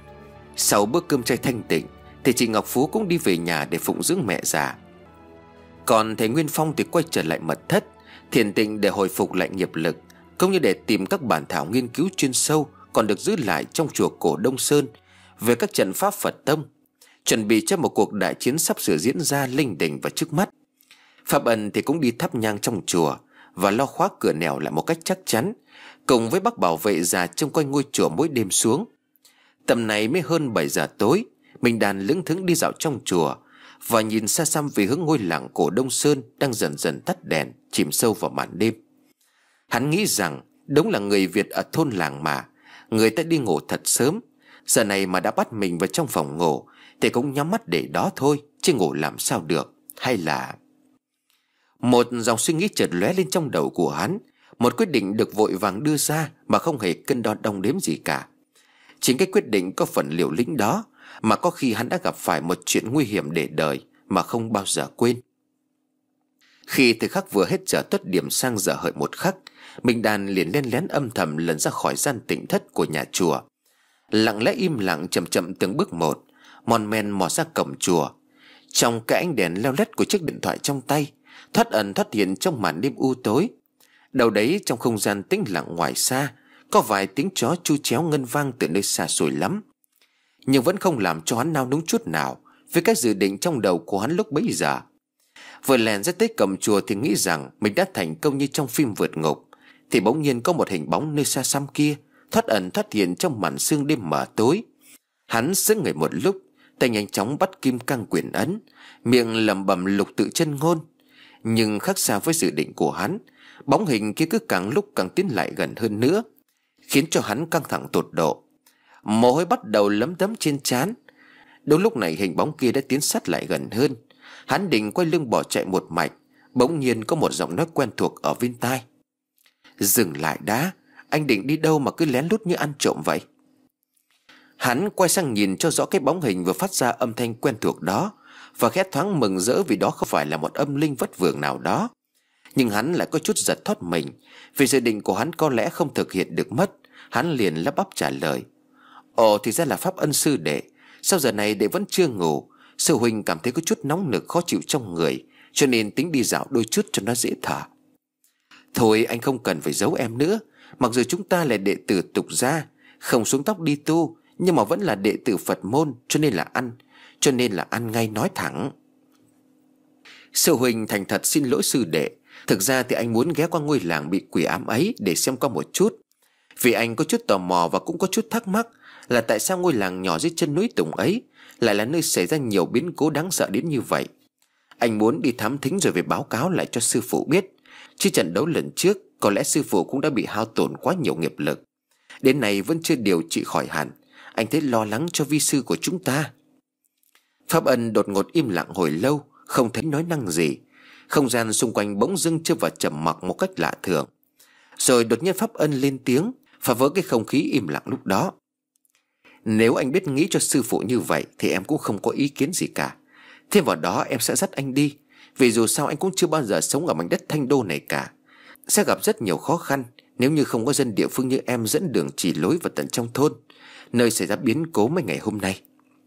Sau bữa cơm chay thanh tịnh thì chị Ngọc Phú cũng đi về nhà để phụng dưỡng mẹ già. Còn thầy Nguyên Phong thì quay trở lại mật thất thiền tịnh để hồi phục lại nghiệp lực, cũng như để tìm các bản thảo nghiên cứu chuyên sâu còn được giữ lại trong chùa cổ Đông Sơn về các trận pháp Phật tông, chuẩn bị cho một cuộc đại chiến sắp sửa diễn ra linh đình và trước mắt. Pháp Ân thì cũng đi thắp nhang trong chùa và lo khóa cửa nẻo lại một cách chắc chắn, cùng với bác bảo vệ già trông quanh ngôi chùa mỗi đêm xuống. Tầm này mới hơn 7 giờ tối, Minh Đàn lững thững đi dạo trong chùa và nhìn xa xăm về hướng ngôi làng cổ Đông Sơn đang dần dần tắt đèn, chìm sâu vào màn đêm. Hắn nghĩ rằng đúng là người Việt ở thôn làng mà người ta đi ngủ thật sớm, giờ này mà đã bắt mình vào trong phòng ngủ thì cũng nhắm mắt để đó thôi, chứ ngủ làm sao được. Hay là... Một dòng suy nghĩ chợt lóe lên trong đầu của hắn, một quyết định được vội vàng đưa ra mà không hề cân đo đong đếm gì cả. Chính cái quyết định có phần liều lĩnh đó mà có khi hắn đã gặp phải một chuyện nguy hiểm để đời mà không bao giờ quên. Khi thời khắc vừa hết giờ tuất điểm sang giờ hợi một khắc, Minh Đàn liền len lén âm thầm lần ra khỏi gian tịnh thất của nhà chùa, lặng lẽ im lặng chậm chậm từng bước một, mon men mò ra cổng chùa. Trong cái ánh đèn leo lét của chiếc điện thoại trong tay, thoát ẩn thoát hiện trong màn đêm u tối. Đầu đấy trong không gian tĩnh lặng ngoài xa Có vài tiếng chó chu chéo ngân vang từ nơi xa xôi lắm, nhưng vẫn không làm cho hắn nao núng chút nào với các dự định trong đầu của hắn lúc bấy giờ. Vừa lèn ra tới cổng chùa thì nghĩ rằng mình đã thành công như trong phim vượt ngục, thì bỗng nhiên có một hình bóng nơi xa xăm kia thoát ẩn thoát hiện trong màn sương đêm mờ tối. Hắn sững người một lúc, tay nhanh chóng bắt kim cang quyền ấn, miệng lẩm bẩm lục tự chân ngôn. Nhưng khác xa với dự định của hắn, bóng hình kia cứ càng lúc càng tiến lại gần hơn nữa, khiến cho hắn căng thẳng tột độ. Mồ hôi bắt đầu lấm tấm trên trán. Đúng lúc này hình bóng kia đã tiến sát lại gần hơn. Hắn định quay lưng bỏ chạy một mạch, bỗng nhiên có một giọng nói quen thuộc ở bên tai: "Dừng lại đã, anh định đi đâu mà cứ lén lút như ăn trộm vậy?" Hắn quay sang nhìn cho rõ cái bóng hình vừa phát ra âm thanh quen thuộc đó, và khẽ thoáng mừng rỡ vì đó không phải là một âm linh vất vưởng nào đó. Nhưng hắn lại có chút giật thót mình, vì dự định của hắn có lẽ không thực hiện được mất. Hắn liền lắp bắp trả lời: "Ồ, thì ra là Pháp Ân sư đệ. Sao giờ này đệ vẫn chưa ngủ? Sư huynh cảm thấy có chút nóng nực khó chịu trong người, cho nên tính đi dạo đôi chút cho nó dễ thở." "Thôi anh không cần phải giấu em nữa. Mặc dù chúng ta là đệ tử tục gia, không xuống tóc đi tu, nhưng mà vẫn là đệ tử Phật môn, cho nên là ăn ngay nói thẳng." "Sư huynh thành thật xin lỗi sư đệ. Thực ra thì anh muốn ghé qua ngôi làng bị quỷ ám ấy để xem qua một chút. Vì anh có chút tò mò và cũng có chút thắc mắc là tại sao ngôi làng nhỏ dưới chân núi Tùng ấy lại là nơi xảy ra nhiều biến cố đáng sợ đến như vậy. Anh muốn đi thám thính rồi về báo cáo lại cho sư phụ biết. Chứ trận đấu lần trước có lẽ sư phụ cũng đã bị hao tổn quá nhiều nghiệp lực. Đến nay vẫn chưa điều trị khỏi hẳn. Anh thấy lo lắng cho vi sư của chúng ta." Pháp Ân đột ngột im lặng hồi lâu, không thấy nói năng gì. Không gian xung quanh bỗng dưng chìm vào trầm mặc một cách lạ thường. Rồi đột nhiên Pháp Ân lên tiếng, phá vỡ cái không khí im lặng lúc đó: "Nếu anh biết nghĩ cho sư phụ như vậy thì em cũng không có ý kiến gì cả. Thêm vào đó em sẽ dắt anh đi, vì dù sao anh cũng chưa bao giờ sống ở mảnh đất Thanh Đô này cả. Sẽ gặp rất nhiều khó khăn nếu như không có dân địa phương như em dẫn đường chỉ lối vào tận trong thôn, nơi xảy ra biến cố mấy ngày hôm nay."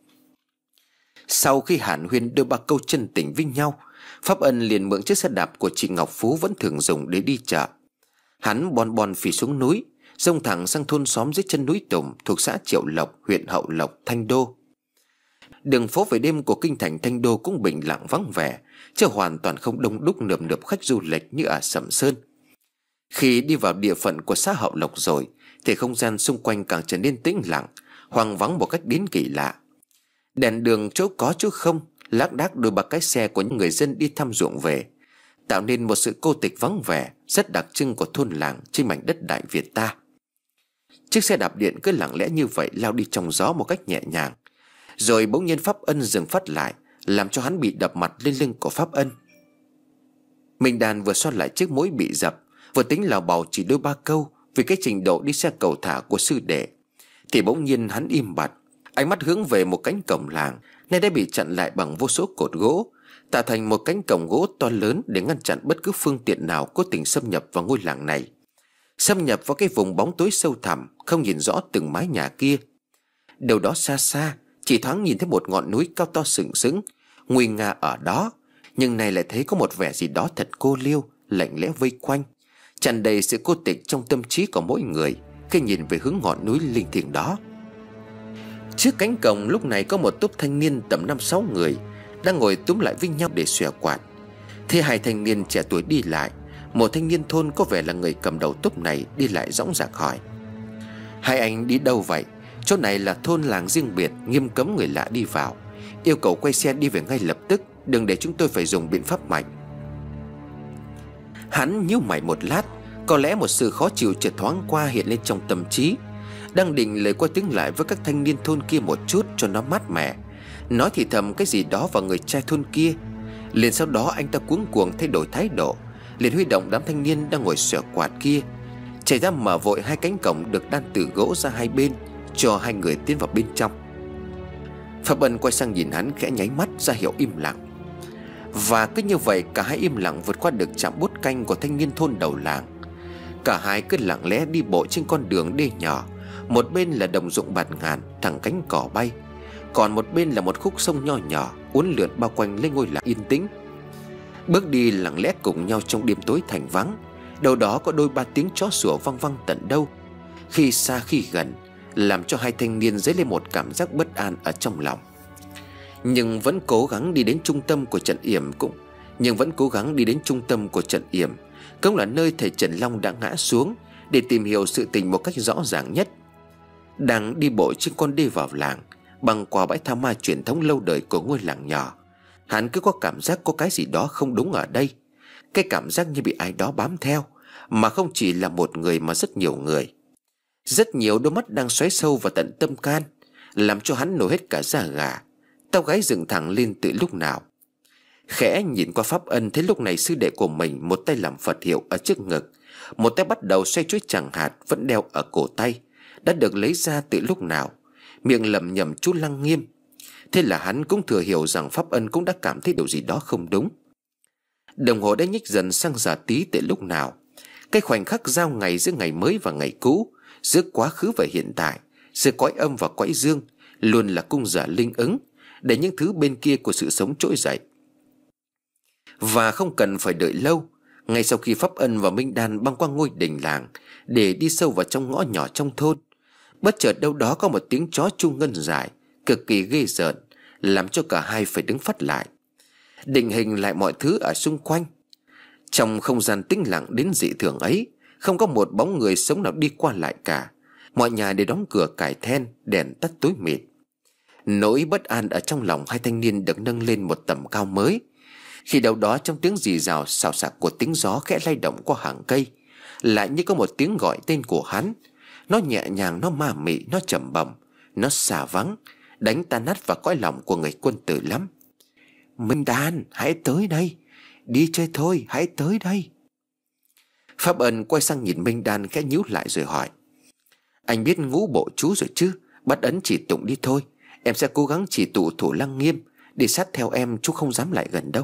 Sau khi hàn huyên đôi ba câu chân tình với nhau, Pháp Ân liền mượn chiếc xe đạp của chị Ngọc Phú vẫn thường dùng để đi chợ. Hắn bon bon phì xuống núi, xông thẳng sang thôn xóm dưới chân núi Tùng thuộc xã Triệu Lộc, huyện Hậu Lộc, Thanh Đô. Đường phố về đêm của kinh thành Thanh Đô cũng bình lặng vắng vẻ, chứ hoàn toàn không đông đúc nườm nượp khách du lịch như ở Sầm Sơn. Khi đi vào địa phận của xã Hậu Lộc rồi thì không gian xung quanh càng trở nên tĩnh lặng, hoang vắng một cách đến kỳ lạ. Đèn đường chỗ có chỗ không, lác đác đôi ba cái xe của những người dân đi thăm ruộng về, tạo nên một sự cô tịch vắng vẻ rất đặc trưng của thôn làng trên mảnh đất Đại Việt ta. Chiếc xe đạp điện cứ lặng lẽ như vậy lao đi trong gió một cách nhẹ nhàng. Rồi bỗng nhiên Pháp Ân dừng phát lại, làm cho hắn bị đập mặt lên lưng của Pháp Ân. Minh Đàn vừa xoa lại chiếc mũi bị dập, vừa tính lào bào chỉ đôi ba câu vì cái trình độ đi xe cầu thả của sư đệ, thì bỗng nhiên hắn im bặt, ánh mắt hướng về một cánh cổng làng nay đã bị chặn lại bằng vô số cột gỗ, tạo thành một cánh cổng gỗ to lớn để ngăn chặn bất cứ phương tiện nào cố tình xâm nhập vào ngôi làng này, xâm nhập vào cái vùng bóng tối sâu thẳm không nhìn rõ từng mái nhà kia. Đâu đó xa xa chỉ thoáng nhìn thấy một ngọn núi cao to sừng sững nguy nga ở đó, nhưng này lại thấy có một vẻ gì đó thật cô liêu, lạnh lẽo vây quanh, tràn đầy sự cô tịch trong tâm trí của mỗi người khi nhìn về hướng ngọn núi linh thiêng đó. Trước cánh cổng lúc này có một tốp thanh niên tầm 5-6 người đang ngồi túm lại với nhau để xòe quạt. Thế hai thanh niên trẻ tuổi đi lại, một thanh niên thôn có vẻ là người cầm đầu tốp này đi lại dõng dạc hỏi: "Hai anh đi đâu vậy? Chỗ này là thôn làng riêng biệt, nghiêm cấm người lạ đi vào. Yêu cầu quay xe đi về ngay lập tức, đừng để chúng tôi phải dùng biện pháp mạnh." Hắn nhíu mày một lát, có lẽ một sự khó chịu chợt thoáng qua hiện lên trong tâm trí. Đang định lời qua tiếng lại với các thanh niên thôn kia một chút cho nó mát mẻ, nói thì thầm cái gì đó vào người trai thôn kia. Liền sau đó anh ta cuống cuồng thay đổi thái độ, liền huy động đám thanh niên đang ngồi xòe quạt kia, chạy ra mở vội hai cánh cổng được đan từ gỗ ra hai bên, cho hai người tiến vào bên trong. Pháp Ân quay sang nhìn hắn khẽ nháy mắt ra hiệu im lặng. Và cứ như vậy cả hai im lặng vượt qua được trạm bút canh của thanh niên thôn đầu làng. Cả hai cứ lặng lẽ đi bộ trên con đường đê nhỏ. Một bên là đồng ruộng bạt ngàn thẳng cánh cỏ bay, còn một bên là một khúc sông nho nhỏ uốn lượn bao quanh lấy ngôi làng yên tĩnh. Bước đi lặng lẽ cùng nhau trong đêm tối thành vắng, đâu đó có đôi ba tiếng chó sủa vang vang tận đâu. khi xa khi gần, làm cho hai thanh niên dấy lên một cảm giác bất an ở trong lòng. Nhưng vẫn cố gắng đi đến trung tâm của trận yểm cũng là nơi thầy Trần Long đã ngã xuống, để tìm hiểu sự tình một cách rõ ràng nhất. Đang đi bộ trên con đê vào làng, băng qua bãi tha ma truyền thống lâu đời của ngôi làng nhỏ, hắn cứ có cảm giác có cái gì đó không đúng ở đây. Cái cảm giác như bị ai đó bám theo, mà không chỉ là một người mà rất nhiều người. Rất nhiều đôi mắt đang xoáy sâu vào tận tâm can, làm cho hắn nổi hết cả da gà, tóc gáy dựng thẳng lên từ lúc nào. Khẽ nhìn qua Pháp Ân, thấy lúc này sư đệ của mình một tay làm Phật hiệu ở trước ngực, một tay bắt đầu xoay chuỗi chẳng hạt vẫn đeo ở cổ tay, đã được lấy ra từ lúc nào, miệng lẩm nhẩm chú Lăng Nghiêm. Thế là hắn cũng thừa hiểu rằng Pháp Ân cũng đã cảm thấy điều gì đó không đúng. Đồng hồ đã nhích dần sang giờ tí từ lúc nào. Cái khoảnh khắc giao ngày giữa ngày mới và ngày cũ, giữa quá khứ và hiện tại, giữa cõi âm và cõi dương, luôn là cung giờ linh ứng để những thứ bên kia của sự sống trỗi dậy. Và không cần phải đợi lâu, ngay sau khi Pháp Ân và Minh Đan băng qua ngôi đình làng để đi sâu vào trong ngõ nhỏ trong thôn, bất chợt đâu đó có một tiếng chó chu ngân dài, cực kỳ ghê rợn, làm cho cả hai phải đứng phắt lại, định hình lại mọi thứ ở xung quanh. Trong không gian tĩnh lặng đến dị thường ấy, không có một bóng người sống nào đi qua lại cả. Mọi nhà đều đóng cửa cài then, đèn tắt tối mịt. Nỗi bất an ở trong lòng hai thanh niên được nâng lên một tầm cao mới, khi đâu đó trong tiếng rì rào xào xạc của tiếng gió khẽ lay động qua hàng cây, lại như có một tiếng gọi tên của hắn. Nó nhẹ nhàng, nó ma mị, nó trầm bổng, nó xa vắng, đánh tan nát vào cõi lòng của người quân tử lắm. Minh Đan, hãy tới đây, đi chơi thôi, hãy tới đây. Pháp Ân quay sang nhìn Minh Đan khẽ nhíu lại rồi hỏi: Anh biết ngũ bộ chú rồi chứ? Bắt ấn chỉ tụng đi thôi, em sẽ cố gắng chỉ tụ thủ Lăng Nghiêm, đi sát theo em, chú không dám lại gần đâu.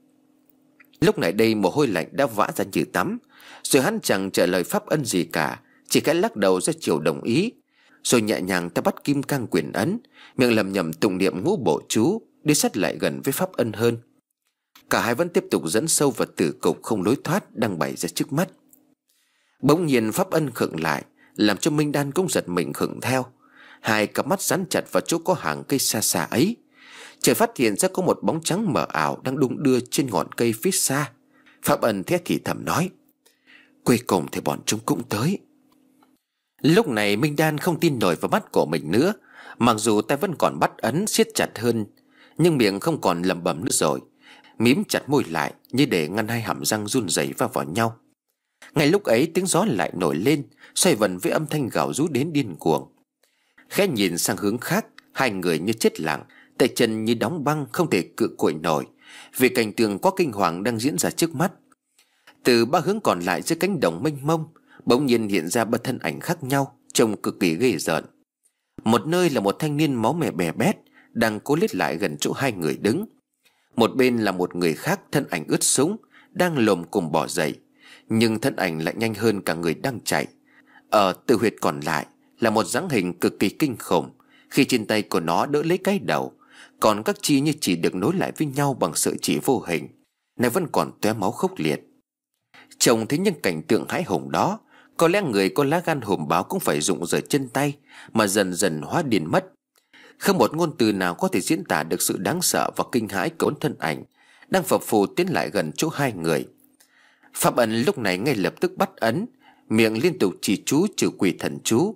Lúc này đây mồ hôi lạnh đã vã ra như tắm, rồi hắn chẳng trả lời Pháp Ân gì cả, chỉ khẽ lắc đầu ra chiều đồng ý, rồi nhẹ nhàng ta bắt kim cang quyền ấn, miệng lẩm nhẩm tụng niệm ngũ bộ chú, đi sát lại gần với Pháp Ân hơn. Cả hai vẫn tiếp tục dẫn sâu vào tử cục không lối thoát đang bày ra trước mắt. Bỗng nhiên Pháp Ân khựng lại, làm cho Minh Đan cũng giật mình khựng theo. Hai cặp mắt dán chặt vào chỗ có hàng cây xa xa ấy. Trời phát hiện ra có một bóng trắng mờ ảo đang đung đưa trên ngọn cây phía xa. Pháp Ân thét thì thầm nói: Cuối cùng thì bọn chúng cũng tới. Lúc này Minh Đan không tin nổi vào mắt của mình nữa. Mặc dù tay vẫn còn bắt ấn siết chặt hơn, nhưng miệng không còn lẩm bẩm nữa rồi, mím chặt môi lại như để ngăn hai hàm răng run rẩy vào nhau. Ngay lúc ấy tiếng gió lại nổi lên, xoay vần với âm thanh gào rú đến điên cuồng. Khẽ nhìn sang hướng khác, hai người như chết lặng, tay chân như đóng băng không thể cự cội nổi, vì cảnh tượng quá kinh hoàng đang diễn ra trước mắt. Từ ba hướng còn lại giữa cánh đồng mênh mông, bỗng nhiên hiện ra ba thân ảnh khác nhau, trông cực kỳ ghê rợn. Một nơi là một thanh niên máu me bè bét đang cố lết lại gần chỗ hai người đứng. Một bên là một người khác, thân ảnh ướt sũng, đang lồm cồm bò dậy, nhưng thân ảnh lại nhanh hơn cả người đang chạy. Ở tử huyệt còn lại là một dáng hình cực kỳ kinh khủng, khi trên tay của nó đỡ lấy cái đầu, còn các chi như chỉ được nối lại với nhau bằng sợi chỉ vô hình, này vẫn còn tóe máu khốc liệt. Trông thấy những cảnh tượng hãi hùng đó, có lẽ người có lá gan hùm báo cũng phải rụng rời chân tay mà dần dần hóa điên mất. Không một ngôn từ nào có thể diễn tả được sự đáng sợ và kinh hãi của thân ảnh đang phập phù tiến lại gần chỗ hai người. Pháp Ân lúc này ngay lập tức bắt ấn, miệng liên tục chỉ chú trừ quỷ thần chú.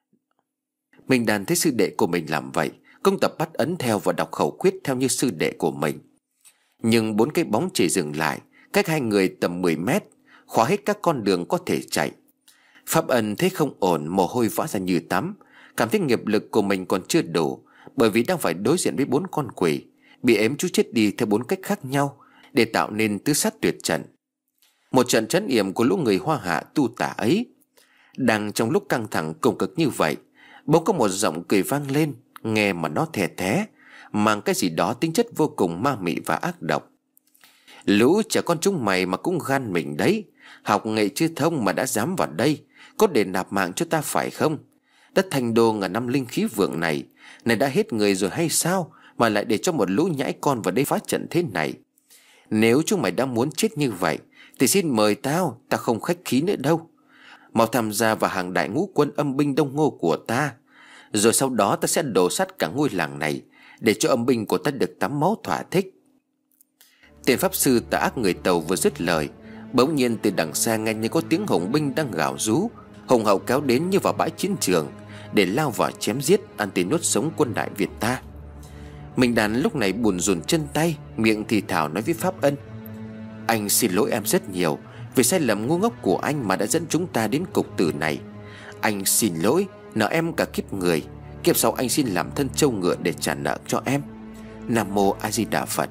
Minh Đan thấy sư đệ của mình làm vậy, cũng tập bắt ấn theo và đọc khẩu quyết theo như sư đệ của mình. Nhưng bốn cái bóng chỉ dừng lại cách hai người tầm 10 mét, khóa hết các con đường có thể chạy. Pháp Ân thấy không ổn, mồ hôi vã ra như tắm, cảm thấy nghiệp lực của mình còn chưa đủ, bởi vì đang phải đối diện với 4 con quỷ bị ém chú chết đi theo 4 cách khác nhau để tạo nên tứ sát tuyệt trận, một trận trấn yểm của lũ người Hoa Hạ tu tả ấy. Đang trong lúc căng thẳng cùng cực như vậy, bỗng có một giọng cười vang lên, nghe mà nó thè thé, mang cái gì đó tính chất vô cùng ma mị và ác độc. Lũ trẻ con chúng mày mà cũng gan mình đấy, học nghệ chưa thông mà đã dám vào đây, có để nạp mạng cho ta phải không? Đất Thành Đô ngàn năm linh khí vượng này đã hết người rồi hay sao mà lại để cho một lũ nhãi con vào đây phá trận thế này? Nếu chúng mày đã muốn chết như vậy thì xin mời tao không khách khí nữa đâu. Mau tham gia vào hàng đại ngũ quân âm binh Đông Ngô của ta. Rồi sau đó ta sẽ đổ sát cả ngôi làng này, để cho âm binh của ta được tắm máu thỏa thích. Tên pháp sư tà ác người Tàu vừa dứt lời, bỗng nhiên từ đằng xa nghe như có tiếng hùng binh đang gào rú, hùng hậu kéo đến như vào bãi chiến trường để lao vào chém giết, ăn tươi nuốt sống quân Đại Việt ta. Minh Đàn lúc này buồn rùn chân tay, miệng thì thào nói với Pháp Ân: Anh xin lỗi em rất nhiều vì sai lầm ngu ngốc của anh mà đã dẫn chúng ta đến cục tử này. Anh xin lỗi, nợ em cả kiếp người. Kiếp sau anh xin làm thân trâu ngựa để trả nợ cho em. Nam Mô A Di Đà Phật.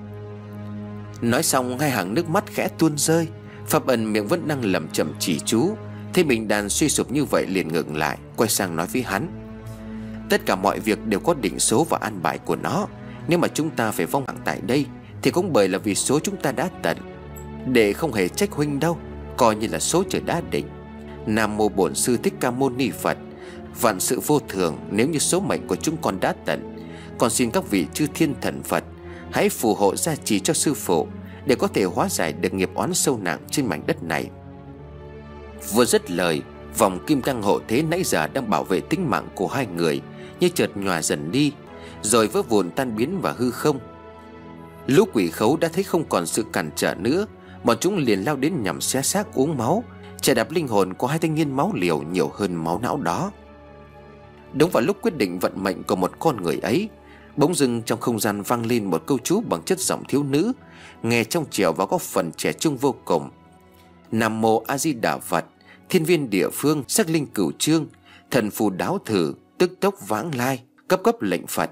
Nói xong hai hàng nước mắt khẽ tuôn rơi. Pháp Ân miệng vẫn đang lẩm chẩm chỉ chú. Thấy Minh Đàn suy sụp như vậy liền ngừng lại, quay sang nói với hắn: Tất cả mọi việc đều có định số và an bài của nó. Nếu mà chúng ta phải vong mạng tại đây thì cũng bởi là vì số chúng ta đã tận. Để không hề trách huynh đâu, coi như là số trời đã định. Nam Mô Bổn Sư Thích Ca Mâu Ni Phật. Vạn sự vô thường, nếu như số mệnh của chúng con đã tận, con xin các vị chư thiên thần Phật hãy phù hộ gia trì cho sư phụ, để có thể hóa giải được nghiệp oán sâu nặng trên mảnh đất này. Vừa dứt lời, vòng kim cang hộ thế nãy giờ đang bảo vệ tính mạng của hai người như chợt nhòa dần đi, rồi vỡ vụn tan biến vào hư không. Lũ quỷ khấu đã thấy không còn sự cản trở nữa, bọn chúng liền lao đến nhằm xé xác uống máu, chà đạp linh hồn của hai thanh niên máu liều nhiều hơn máu não đó. Đúng vào lúc quyết định vận mệnh của một con người ấy, bỗng dưng trong không gian vang lên một câu chú bằng chất giọng thiếu nữ, nghe trong trẻo và có phần trẻ trung vô cùng: Nam Mô A Di Đà Phật. Thiên viên địa phương, sắc linh cửu trương, thần phù đáo thử, tức tốc vãng lai, cấp cấp lệnh Phật.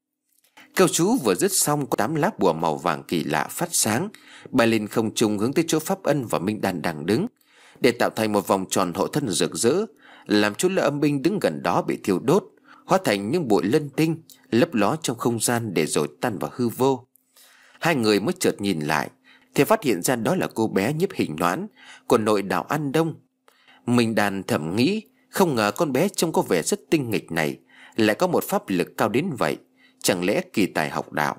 Câu chú vừa dứt xong, có 8 lá bùa màu vàng kỳ lạ phát sáng, bay lên không trung hướng tới chỗ Pháp Ân và Minh Đàn đang đứng, để tạo thành một vòng tròn hộ thân rực rỡ, làm chỗ lỡ âm binh đứng gần đó bị thiêu đốt, hóa thành những bụi lân tinh lấp ló trong không gian để rồi tan vào hư vô. Hai người mới chợt nhìn lại thì phát hiện ra đó là cô bé Nhiếp Hình Noãn của nội đạo An Đông. Minh Đàn thầm nghĩ, không ngờ con bé trông có vẻ rất tinh nghịch này lại có một pháp lực cao đến vậy, chẳng lẽ kỳ tài học đạo.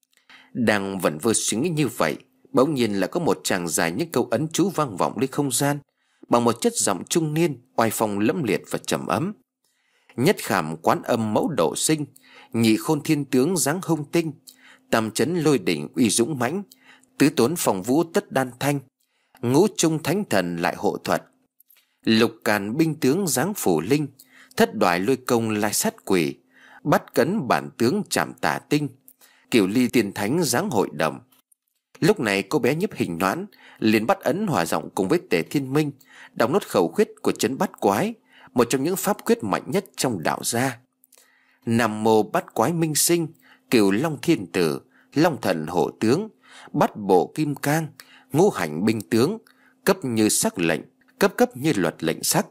Đang vẩn vơ suy nghĩ như vậy, bỗng nhiên lại có một tràng dài những câu ấn chú vang vọng lên không gian bằng một chất giọng trung niên oai phong lẫm liệt và trầm ấm: Nhất khảm quán âm mẫu độ sinh, nhị khôn thiên tướng dáng hung tinh, tam chấn lôi đỉnh uy dũng mãnh, tứ tốn phòng vũ tất đan thanh, ngũ trung thánh thần lại hộ thuật, lục càn binh tướng dáng phủ linh, thất đoài lôi công lai sát quỷ, bắt cấn bản tướng chạm tà tinh, cửu ly tiền thánh dáng hội đồng. Lúc này cô bé Nhiếp Hình Noãn liền bắt ấn hòa giọng cùng với Tề Thiên Minh đọc nốt khẩu quyết của trấn Bát Quái, một trong những pháp quyết mạnh nhất trong đạo gia: Nam Mô Bát Quái Minh Sinh, Cửu Long Thiên Tử, Long Thần Hổ Tướng, Bát Bộ Kim Cang, Ngũ Hành Binh Tướng, cấp như sắc lệnh, cấp cấp như luật lệnh sắc.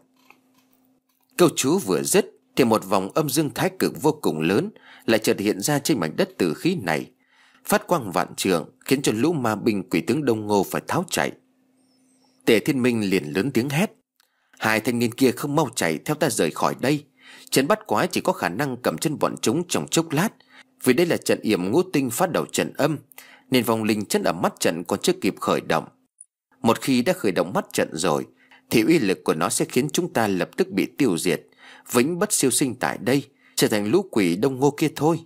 Câu chú vừa dứt thì một vòng âm dương thái cực vô cùng lớn lại chợt hiện ra trên mảnh đất tử khí này, phát quang vạn trượng, khiến cho lũ ma binh quỷ tướng Đông Ngô phải tháo chạy. Tề Thiên Minh liền lớn tiếng hét: Hai thanh niên kia không mau chạy theo ta rời khỏi đây, trấn Bát Quái chỉ có khả năng cầm chân bọn chúng trong chốc lát, vì đây là trận yểm ngũ tinh phát đầu trận âm, nên vòng linh chân ở mắt trận còn chưa kịp khởi động. Một khi đã khởi động mắt trận rồi thì uy lực của nó sẽ khiến chúng ta lập tức bị tiêu diệt, vĩnh bất siêu sinh tại đây, trở thành lũ quỷ Đông Ngô kia thôi.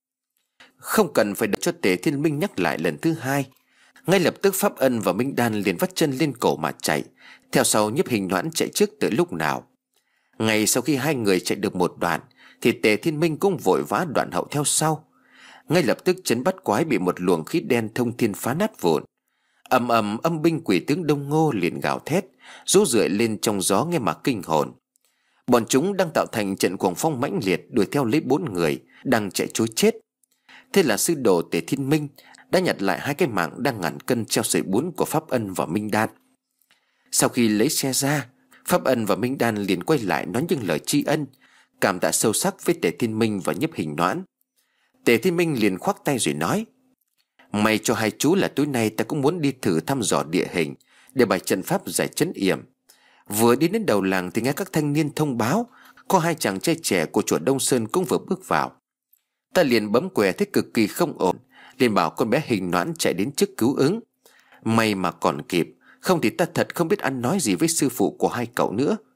Không cần phải đợi cho Tề Thiên Minh nhắc lại lần thứ hai, ngay lập tức Pháp Ân và Minh Đan liền vắt chân lên cổ mà chạy, theo sau Nhiếp Hình Noãn chạy trước từ lúc nào. Ngay sau khi hai người chạy được một đoạn thì Tề Thiên Minh cũng vội vã đoạn hậu theo sau. Ngay lập tức trấn Bát Quái bị một luồng khí đen thông thiên phá nát vụn. Ầm ầm, âm binh quỷ tướng Đông Ngô liền gào thét, rú rượi lên trong gió nghe mà kinh hồn. Bọn chúng đang tạo thành trận cuồng phong mãnh liệt đuổi theo lấy 4 người đang chạy trối chết. Thế là sư đồ Tề Thiên Minh đã nhặt lại 2 cái mạng đang ngàn cân treo sợi bún của Pháp Ân và Minh Đan. Sau khi lấy xe ra, Pháp Ân và Minh Đan liền quay lại nói những lời tri ân, cảm tạ sâu sắc với Tề Thiên Minh và Nhiếp Hình Noãn. Tề Thiên Minh liền khoác tay rồi nói: May cho hai chú là tối nay ta cũng muốn đi thử thăm dò địa hình để bày trận pháp giải trấn yểm. Vừa đi đến đầu làng thì nghe các thanh niên thông báo có 2 chàng trai trẻ của chùa Đông Sơn cũng vừa bước vào. Ta liền bấm què thấy cực kỳ không ổn, liền bảo con bé Hình Noãn chạy đến trước cứu ứng. May mà còn kịp, không thì ta thật không biết ăn nói gì với sư phụ của hai cậu nữa.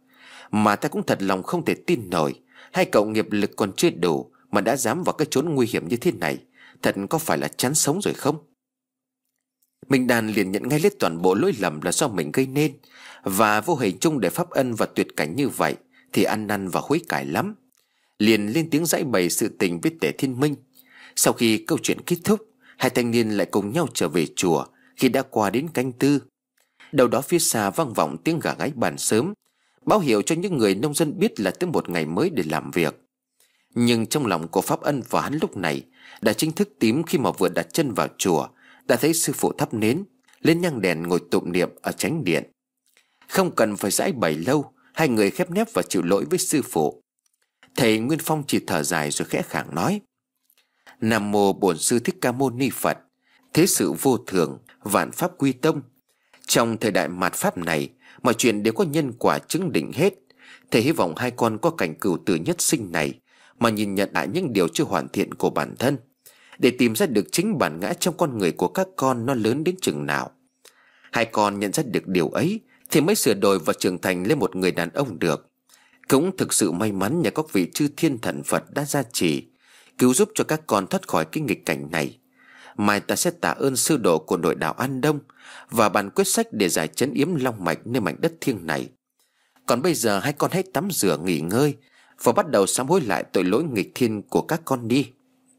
Mà ta cũng thật lòng không thể tin nổi, hai cậu nghiệp lực còn chưa đủ mà đã dám vào cái chốn nguy hiểm như thế này. Thật có phải là chán sống rồi không? Minh Đàn liền nhận ngay lấy toàn bộ lỗi lầm là do mình gây nên, và vô hình chung để Pháp Ân và tuyệt cảnh như vậy thì ăn năn và hối cải lắm. Liền lên tiếng giải bày sự tình với Tề Thiên Minh. Sau khi câu chuyện kết thúc, hai thanh niên lại cùng nhau trở về chùa. Khi đã qua đến canh tư, đâu đó phía xa vang vọng tiếng gà gáy bàn sớm, báo hiệu cho những người nông dân biết là tới một ngày mới để làm việc. Nhưng trong lòng của Pháp Ân và hắn lúc này đã chính thức tím khi mà vừa đặt chân vào chùa đã thấy sư phụ thắp nến, lên nhang đèn ngồi tụng niệm ở chánh điện. Không cần phải giải bày lâu, hai người khép nép và chịu lỗi với sư phụ. Thầy Nguyên Phong chỉ thở dài rồi khẽ khàng nói: Nam mô Bổn Sư Thích Ca Mâu Ni Phật. Thế sự vô thường, vạn pháp quy tông. Trong thời đại mạt pháp này, mọi chuyện đều có nhân quả chứng định hết. Thầy hy vọng hai con có cảnh cửu tử nhất sinh này mà nhìn nhận lại những điều chưa hoàn thiện của bản thân, để tìm ra được chính bản ngã trong con người của các con nó lớn đến chừng nào. Hai con nhận ra được điều ấy thì mới sửa đổi và trưởng thành lên một người đàn ông được. Cũng thực sự may mắn nhờ các vị chư thiên thần Phật đã gia trì, cứu giúp cho các con thoát khỏi cái nghịch cảnh này. Mai ta sẽ tạ ơn sư đồ của nội đạo An Đông và bàn quyết sách để giải trấn yếm long mạch nơi mảnh đất thiêng này. Còn bây giờ hai con hãy tắm rửa nghỉ ngơi và bắt đầu sám hối lại tội lỗi nghịch thiên của các con đi.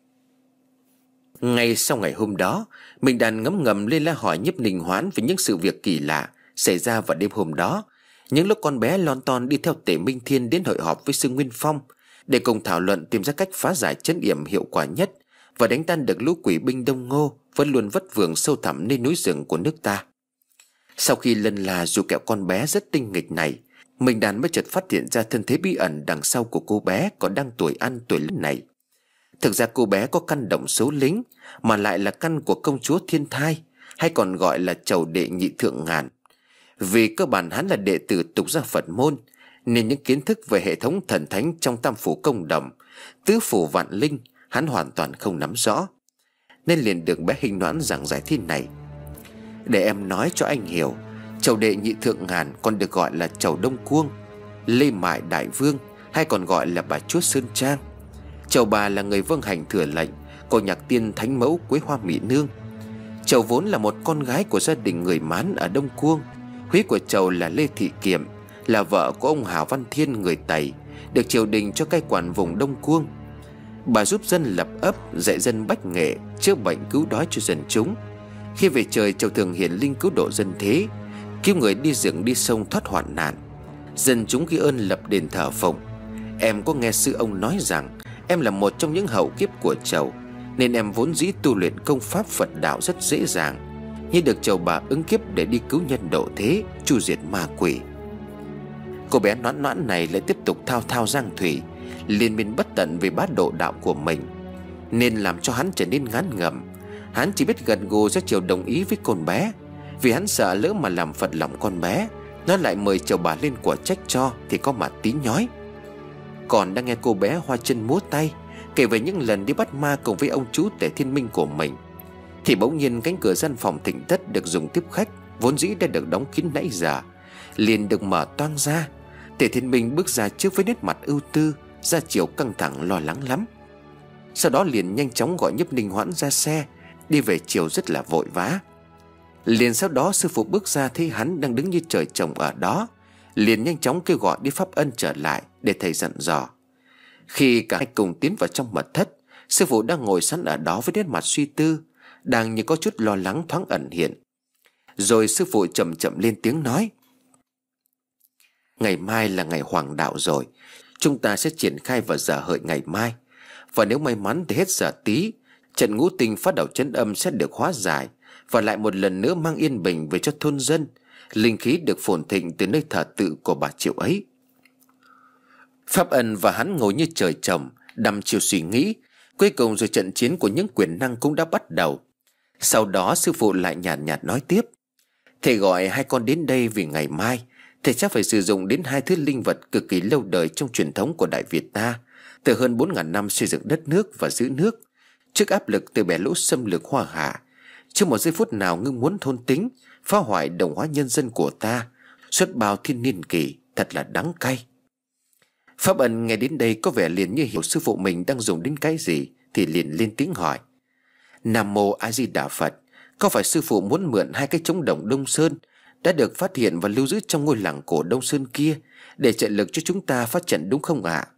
Ngay sau ngày hôm đó, Minh Đàn ngấm ngầm lên la hỏi Nhiếp Ninh Hoán về những sự việc kỳ lạ xảy ra vào đêm hôm đó. Những lúc con bé lon ton đi theo Tề Minh Thiên đến hội họp với sư Nguyên Phong để cùng thảo luận tìm ra cách phá giải trấn yểm hiệu quả nhất và đánh tan được lũ quỷ binh Đông Ngô vẫn luôn vất vưởng sâu thẳm nơi núi rừng của nước ta. Sau khi lân là dù kẹo con bé rất tinh nghịch này, Minh Đàn mới chợt phát hiện ra thân thế bí ẩn đằng sau của cô bé còn đang tuổi ăn tuổi lớn này. Thực ra cô bé có căn động số lính, mà lại là căn của công chúa Thiên Thai, hay còn gọi là Chầu Đệ Nhị Thượng Ngàn. Vì cơ bản hắn là đệ tử tục gia Phật môn, nên những kiến thức về hệ thống thần thánh trong Tam Phủ Công Đồng, Tứ Phủ Vạn Linh hắn hoàn toàn không nắm rõ. Nên liền được bé Hình Noãn giảng giải thế này: Để em nói cho anh hiểu, Chầu Đệ Nhị Thượng Ngàn còn được gọi là Chầu Đông Cuông, Lê Mại Đại Vương, hay còn gọi là bà chúa Sơn Trang. Chầu bà là người vâng hành thừa lệnh của nhạc tiên thánh mẫu Quế Hoa Mỹ Nương. Chầu vốn là một con gái của gia đình người Mán ở Đông Cuông. Húy của chầu là Lê Thị Kiệm, là vợ của ông Hào Văn Thiên người Tày, được triều đình cho cai quản vùng Đông Cuông. Bà giúp dân lập ấp, dạy dân bách nghệ, chữa bệnh cứu đói cho dân chúng. Khi về trời, chầu thường hiển linh cứu độ dân thế, cứu người đi rừng đi sông thoát hoạn nạn. Dân chúng ghi ơn lập đền thờ phụng. Em có nghe sư ông nói rằng em là một trong những hậu kiếp của chầu, nên em vốn dĩ tu luyện công pháp Phật đạo rất dễ dàng, như được chầu bà ứng kiếp để đi cứu nhân độ thế, tru diệt ma quỷ. Cô bé Noãn Noãn này lại tiếp tục thao thao giang thủy, liên miên bất tận về bá độ đạo của mình, nên làm cho hắn trở nên ngán ngẩm. Hắn chỉ biết gật gù cho chầu đồng ý với con bé, vì hắn sợ lỡ mà làm phật lòng con bé, nó lại mời chầu bà lên quả trách cho thì có mà tí nhói. Còn đang nghe cô bé hoa chân múa tay kể về những lần đi bắt ma cùng với ông chú Tề Thiên Minh của mình, thì bỗng nhiên cánh cửa gian phòng thịnh thất được dùng tiếp khách vốn dĩ đã được đóng kín nãy giờ liền được mở toang ra. Tề Thiên Minh bước ra trước với nét mặt ưu tư, ra chiều căng thẳng lo lắng lắm. Sau đó liền nhanh chóng gọi Nhiếp Ninh Hoãn ra xe đi về chiều rất là vội vã. Liền sau đó sư phụ bước ra thấy hắn đang đứng như trời trồng ở đó, liền nhanh chóng kêu gọi đi Pháp Ân trở lại để thầy dặn dò. Khi cả hai cùng tiến vào trong mật thất, sư phụ đang ngồi sẵn ở đó với nét mặt suy tư, đang như có chút lo lắng thoáng ẩn hiện. Rồi sư phụ chậm chậm lên tiếng nói: Ngày mai là ngày hoàng đạo rồi, chúng ta sẽ triển khai vào giờ hợi ngày mai. Và nếu may mắn thì hết giờ tí, trận ngũ tinh phát đầu trấn âm sẽ được hóa giải, và lại một lần nữa mang yên bình về cho thôn dân, linh khí được phồn thịnh từ nơi thờ tự của bà Triệu ấy. Pháp Ân và hắn ngồi như trời trồng, đăm chiều suy nghĩ. Cuối cùng rồi trận chiến của những quyền năng cũng đã bắt đầu. Sau đó sư phụ lại nhàn nhạt nói tiếp: Thầy gọi hai con đến đây vì ngày mai thầy chắc phải sử dụng đến hai thứ linh vật cực kỳ lâu đời trong truyền thống của Đại Việt ta, từ hơn 4.000 năm xây dựng đất nước và giữ nước trước áp lực từ bè lũ xâm lược Hoa Hạ. Chưa một giây phút nào ngưng muốn thôn tính, phá hoại đồng hóa nhân dân của ta suốt bao thiên niên kỷ, thật là đắng cay. Pháp Ân nghe đến đây có vẻ liền như hiểu sư phụ mình đang dùng đến cái gì, thì liền lên tiếng hỏi: Nam Mô A Di Đà Phật, có phải sư phụ muốn mượn 2 cái trống đồng Đông Sơn đã được phát hiện và lưu giữ trong ngôi làng cổ Đông Sơn kia để trợ lực cho chúng ta phát trận đúng không ạ?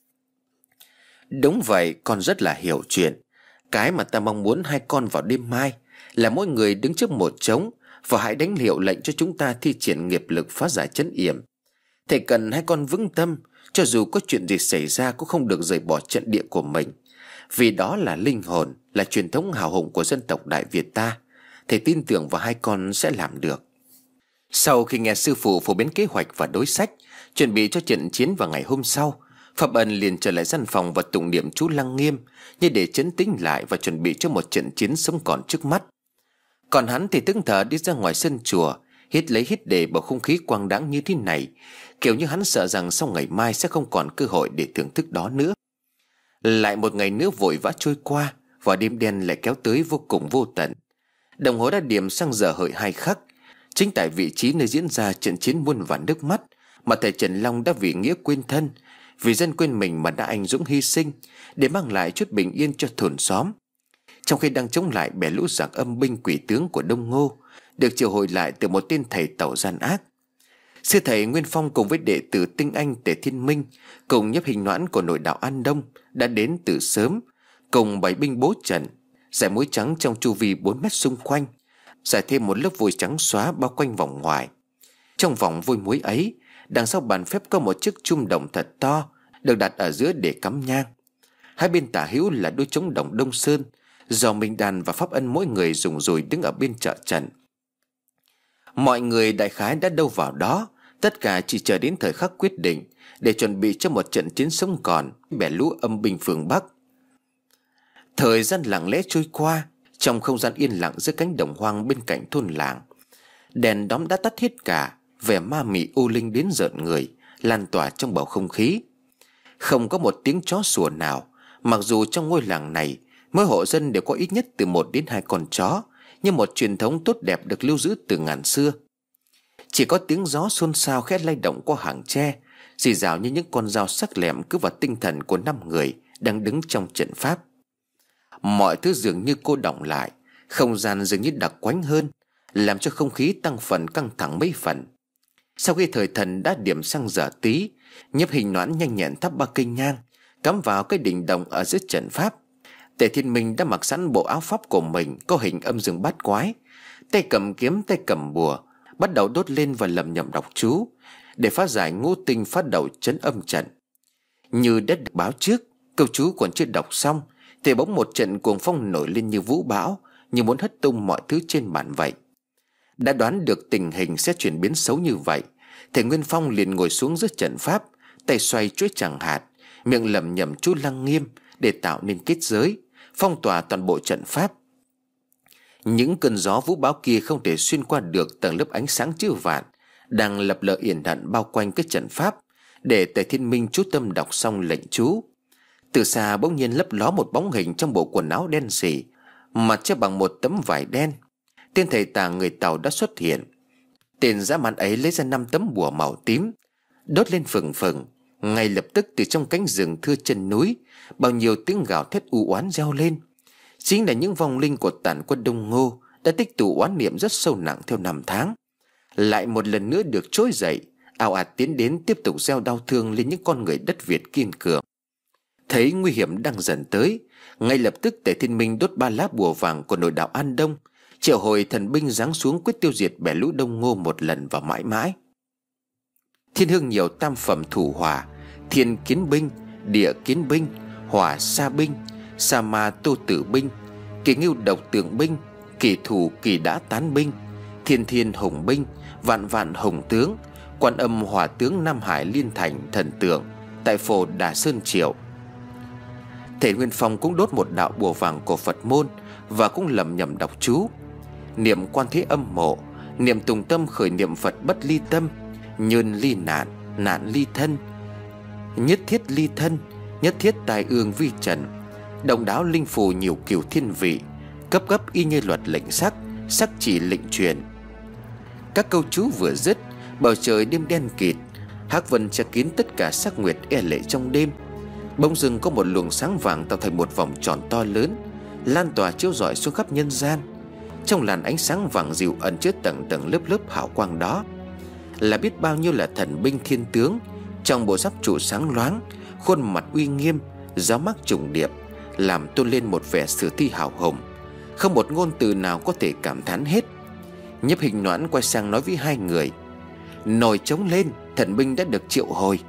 Đúng vậy, con rất là hiểu chuyện. Cái mà ta mong muốn 2 con vào đêm mai là mỗi người đứng trước một trống và hãy đánh hiệu lệnh cho chúng ta thi triển nghiệp lực phá giải trấn yểm. Thầy cần 2 con vững tâm, cho dù có chuyện gì xảy ra cũng không được rời bỏ trận địa của mình, vì đó là linh hồn, là truyền thống hào hùng của dân tộc Đại Việt ta. Thầy tin tưởng vào 2 con sẽ làm được. Sau khi nghe sư phụ phổ biến kế hoạch và đối sách chuẩn bị cho trận chiến vào ngày hôm sau, Pháp Ân liền trở lại gian phòng và tụng niệm chú Lăng Nghiêm như để trấn tĩnh lại và chuẩn bị cho một trận chiến sống còn trước mắt. Còn hắn thì thẫn thờ đi ra ngoài sân chùa, hít lấy hít để bầu không khí quang đãng như thế này, kiểu như hắn sợ rằng sau ngày mai sẽ không còn cơ hội để thưởng thức đó nữa. Lại một ngày nữa vội vã trôi qua, và đêm đen lại kéo tới vô cùng vô tận. Đồng hồ đã điểm sang giờ hợi 2 khắc. Chính tại vị trí nơi diễn ra trận chiến muôn vàn nước mắt mà thầy Trần Long đã vì nghĩa quên thân, vì dân quên mình mà đã anh dũng hy sinh để mang lại chút bình yên cho thôn xóm. Trong khi đang chống lại bè lũ giặc âm binh quỷ tướng của Đông Ngô, được triệu hồi lại từ một tên thầy tẩu gian ác. Sư thầy Nguyên Phong cùng với đệ tử Tinh Anh Tề Thiên Minh cùng Nhấp Hình Noãn của nội đạo An Đông đã đến từ sớm, cùng 7 binh bố trận, rải muối trắng trong chu vi 4 mét xung quanh, rải thêm một lớp vôi trắng xóa bao quanh vòng ngoài. Trong vòng vôi muối ấy, đằng sau bàn phép có một chiếc chum đồng thật to được đặt ở giữa để cắm nhang. 2 bên tả hữu là đôi trống đồng Đông Sơn do Minh Đàn và Pháp Ân mỗi người dùng rồi đứng ở bên trợ trận. Mọi người đại khái đã đâu vào đó, tất cả chỉ chờ đến thời khắc quyết định để chuẩn bị cho một trận chiến sống còn bè lũ âm binh phương Bắc. Thời gian lặng lẽ trôi qua trong không gian yên lặng giữa cánh đồng hoang bên cạnh thôn làng. Đèn đóm đã tắt hết cả, vẻ ma mị u linh đến rợn người lan tỏa trong bầu không khí. Không có một tiếng chó sủa nào, mặc dù trong ngôi làng này mỗi hộ dân đều có ít nhất từ 1 đến 2 con chó, như một truyền thống tốt đẹp được lưu giữ từ ngàn xưa. Chỉ có tiếng gió xôn xao khẽ lay động qua hàng tre, rì rào như những con dao sắc lẹm cứ vào tinh thần của 5 người đang đứng trong trận pháp. Mọi thứ dường như cô đọng lại, không gian dường như đặc quánh hơn, làm cho không khí tăng phần căng thẳng mấy phần. Sau khi thời thần đã điểm sang giờ tí, Nhấp Hình Noãn nhanh nhẹn thắp 3 cây nhang cắm vào cái đỉnh đồng ở dưới trận pháp. Tề Thiên Minh đã mặc sẵn bộ áo pháp của mình có hình âm dương bát quái, tay cầm kiếm tay cầm bùa, bắt đầu đốt lên và lẩm nhẩm đọc chú để phá giải ngũ tinh phát đầu trấn âm trận. Như đã được báo trước, câu chú còn chưa đọc xong thì bỗng một trận cuồng phong nổi lên như vũ bão, như muốn hất tung mọi thứ trên bàn vậy. Đã đoán được tình hình sẽ chuyển biến xấu như vậy, thầy Nguyên Phong liền ngồi xuống dưới trận pháp, tay xoay chuỗi chẳng hạt, miệng lẩm nhẩm chú Lăng Nghiêm để tạo nên kết giới, phong tỏa toàn bộ trận pháp. Những cơn gió vũ bão kia không thể xuyên qua được tầng lớp ánh sáng chữ vạn đang lập lờ yển ẩn bao quanh cái trận pháp, để Tề Thiên Minh chú tâm đọc xong lệnh chú. Từ xa bỗng nhiên lấp ló một bóng hình trong bộ quần áo đen sì, mặt che bằng một tấm vải đen. Tên thầy tà người Tàu đã xuất hiện. Tên dã man ấy lấy ra 5 tấm bùa màu tím, đốt lên phừng phừng. Ngay lập tức từ trong cánh rừng thưa chân núi, bao nhiêu tiếng gào thét u oán reo lên. Chính là những vong linh của tàn quân Đông Ngô đã tích tụ oán niệm rất sâu nặng theo năm tháng, lại một lần nữa được trỗi dậy, ào ạt tiến đến tiếp tục gieo đau thương lên những con người đất Việt kiên cường. Thấy nguy hiểm đang dần tới, ngay lập tức Tề Thiên Minh đốt 3 lá bùa vàng của nội đạo An Đông, triệu hồi thần binh giáng xuống quyết tiêu diệt bè lũ Đông Ngô một lần và mãi mãi. Thiên hương nhiều tam phẩm thủ hỏa, thiên kiến binh, địa kiến binh, hỏa sa binh, sa ma tô tử binh, kỳ ngưu độc tường binh, kỳ thủ kỳ đã tán binh, thiên thiên hùng binh, vạn vạn hùng tướng, Quan Âm hỏa tướng Nam Hải liên thành thần tượng tại phổ Đà Sơn Triệu. Thầy Nguyên Phong cũng đốt một đạo bùa vàng của Phật môn và cũng lẩm nhẩm đọc chú, niệm Quan Thế Âm mộ, niệm tùng tâm khởi niệm Phật bất ly tâm, nhơn ly nạn, nạn ly thân, nhất thiết ly thân, nhất thiết tài ương vi trần, đồng đáo linh phù nhiều kiều thiên vị, cấp gấp y như luật lệnh sắc, sắc chỉ lệnh truyền. Các câu chú vừa dứt, bầu trời đêm đen kịt, hắc vân che kín tất cả sắc nguyệt e lệ trong đêm. Bỗng dưng có một luồng sáng vàng tạo thành một vòng tròn to lớn, lan tỏa chiếu rọi xuống khắp nhân gian. Trong làn ánh sáng vàng dịu ẩn chứa tầng tầng lớp lớp hào quang đó là biết bao nhiêu là thần binh thiên tướng trong bộ giáp trụ sáng loáng, khuôn mặt uy nghiêm, giáo mác trùng điệp, làm tôn lên một vẻ sử thi hào hùng, không một ngôn từ nào có thể cảm thán hết. Nhiếp Hình Noãn quay sang nói với hai người: "Nồi trống lên, thần binh đã được triệu hồi."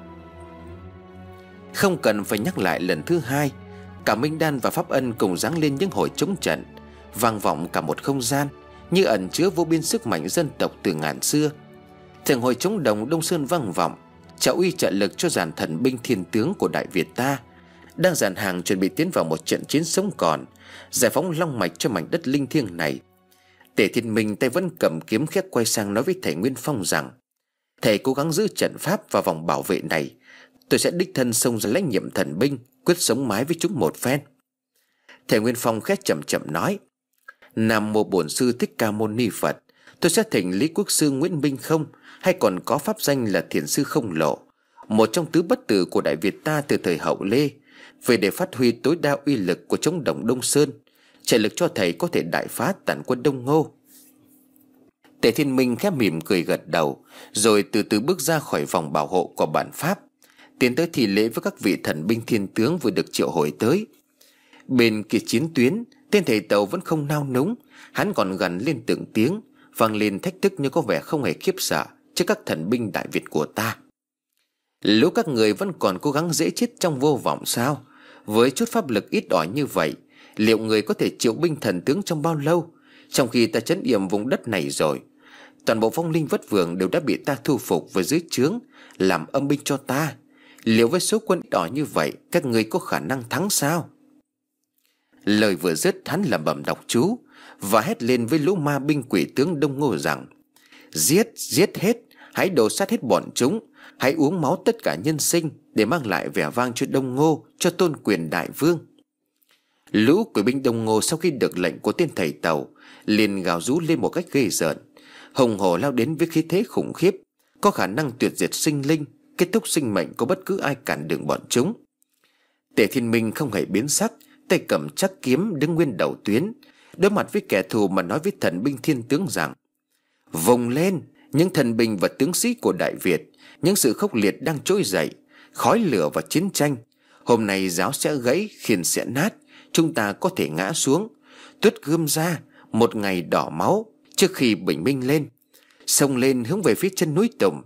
Không cần phải nhắc lại lần thứ hai, cả Minh Đan và Pháp Ân cùng giáng lên những hồi trống trận, vang vọng cả một không gian, như ẩn chứa vô biên sức mạnh dân tộc từ ngàn xưa. Từng hồi trống đồng Đông Sơn vang vọng, trao uy trợ lực cho dàn thần binh thiên tướng của Đại Việt ta, đang dàn hàng chuẩn bị tiến vào một trận chiến sống còn, giải phóng long mạch cho mảnh đất linh thiêng này. Tề Thiên Minh tay vẫn cầm kiếm khét quay sang nói với thầy Nguyên Phong rằng: "Thầy cố gắng giữ trận pháp và vòng bảo vệ này, tôi sẽ đích thân xông ra lãnh nhiệm thần binh, quyết sống mái với chúng một phen." Thầy Nguyên Phong khét chậm chậm nói: "Nam mô Bổn Sư Thích Ca Mâu Ni Phật. Tôi sẽ thỉnh Lý Quốc Sư Nguyễn Minh Không, hay còn có pháp danh là Thiền Sư Không Lộ, một trong tứ bất tử của Đại Việt ta từ thời Hậu Lê, về để phát huy tối đa uy lực của chống đồng Đông Sơn, trợ lực cho thầy có thể đại phá tàn quân Đông Ngô." Tề Thiên Minh khẽ mỉm cười gật đầu, rồi từ từ bước ra khỏi vòng bảo hộ của bản pháp, tiến tới thi lễ với các vị thần binh thiên tướng vừa được triệu hồi tới. Bên kia chiến tuyến, tên thầy Tàu vẫn không nao núng, hắn còn gằn lên từng tiếng, vang lên thách thức như có vẻ không hề khiếp sợ trước các thần binh Đại Việt của ta: "Lũ các người vẫn còn cố gắng dễ chết trong vô vọng sao? Với chút pháp lực ít ỏi như vậy, liệu người có thể triệu binh thần tướng trong bao lâu, trong khi ta trấn yểm vùng đất này rồi? Toàn bộ vong linh Vất Vưởng đều đã bị ta thu phục với dưới trướng, làm âm binh cho ta. Liệu với số quân ít ỏi như vậy, các người có khả năng thắng sao?" Lời vừa dứt, hắn lẩm bẩm đọc chú và hét lên với lũ ma binh quỷ tướng Đông Ngô rằng: "Giết, giết hết, hãy đổ sát hết bọn chúng, hãy uống máu tất cả nhân sinh để mang lại vẻ vang cho Đông Ngô, cho tôn quyền đại vương." Lũ quỷ binh Đông Ngô sau khi được lệnh của tên thầy Tàu liền gào rú lên một cách ghê rợn, hùng hổ lao đến với khí thế khủng khiếp, có khả năng tuyệt diệt sinh linh, kết thúc sinh mệnh của bất cứ ai cản đường bọn chúng. Tề Thiên Minh không hề biến sắc, tay cầm chắc kiếm đứng nguyên đầu tuyến, đối mặt với kẻ thù mà nói với thần binh thiên tướng rằng: "Vùng lên, những thần binh và tướng sĩ của Đại Việt, những sự khốc liệt đang trỗi dậy, khói lửa và chiến tranh. Hôm nay giáo sẽ gãy, khiên sẽ nát, chúng ta có thể ngã xuống. Tuốt gươm ra, một ngày đỏ máu trước khi bình minh lên, xông lên hướng về phía chân núi Tùng."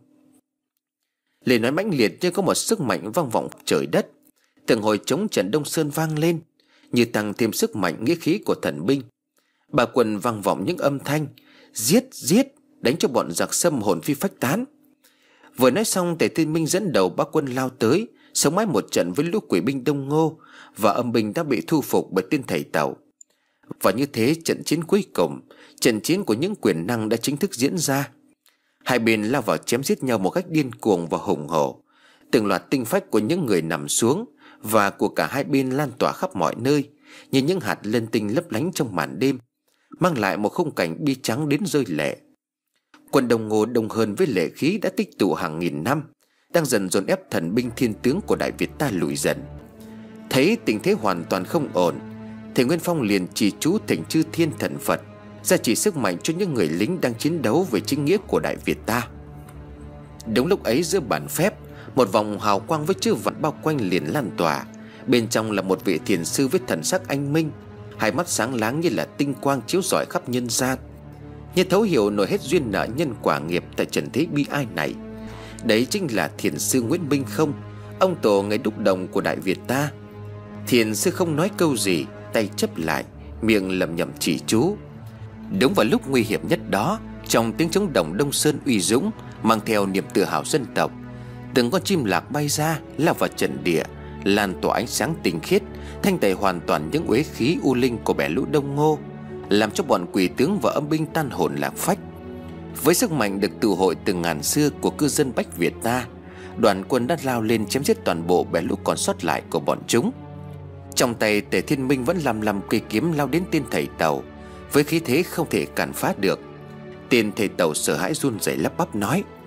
Lời nói mãnh liệt như có một sức mạnh vang vọng trời đất. Từng hồi trống trận Đông Sơn vang lên, như tăng thêm sức mạnh nghĩa khí của thần binh. Bà quần vang vọng những âm thanh: "Giết, giết, đánh cho bọn giặc Sâm hồn phi phách tán." Vừa nói xong, Tề Thiên Minh dẫn đầu bác quân lao tới, sống mãi một trận với lũ quỷ binh Đông Ngô, và âm binh đã bị thu phục bởi tên thầy Tàu. Và như thế, trận chiến cuối cùng, trận chiến của những quyền năng đã chính thức diễn ra. Hai bên lao vào chém giết nhau một cách điên cuồng và hùng hổ. Từng loạt tinh phách của những người nằm xuống và của cả hai bên lan tỏa khắp mọi nơi, như những hạt lân tinh lấp lánh trong màn đêm, mang lại một khung cảnh bi trắng đến rơi lệ. Quân Đông Ngô đông hơn với lệ khí đã tích tụ hàng nghìn năm, đang dần dồn ép thần binh thiên tướng của Đại Việt ta lùi dần. Thấy tình thế hoàn toàn không ổn, thầy Nguyên Phong liền trì chú thỉnh chư thiên thần Phật ra chỉ sức mạnh cho những người lính đang chiến đấu về chính nghĩa của Đại Việt ta. Đúng lúc ấy, giữa bản phép, một vòng hào quang với chữ vạn bao quanh liền lan tỏa. Bên trong là một vị thiền sư với thần sắc anh minh, hai mắt sáng láng như là tinh quang chiếu rọi khắp nhân gian, như thấu hiểu nổi hết duyên nợ nhân quả nghiệp tại trần thế bi ai này. Đấy chính là thiền sư Nguyễn Minh Không, ông tổ ngày đúc đồng của Đại Việt ta. Thiền sư không nói câu gì, tay chấp lại, miệng lẩm nhẩm chỉ chú. Đúng vào lúc nguy hiểm nhất đó, trong tiếng trống đồng Đông Sơn uy dũng, mang theo niềm tự hào dân tộc, từng con chim lạc bay ra, lao vào trận địa, lan tỏa ánh sáng tinh khiết, thanh tẩy hoàn toàn những uế khí u linh của bè lũ Đông Ngô, làm cho bọn quỷ tướng và âm binh tan hồn lạc phách. Với sức mạnh được tụ hội từ ngàn xưa của cư dân Bách Việt ta, đoàn quân đã lao lên chém giết toàn bộ bè lũ còn sót lại của bọn chúng. Trong tay Tề Thiên Minh vẫn lăm cây kiếm lao đến tên thầy Tàu, với khí thế không thể cản phá được. Tên thầy Tàu sợ hãi run rẩy lắp bắp nói: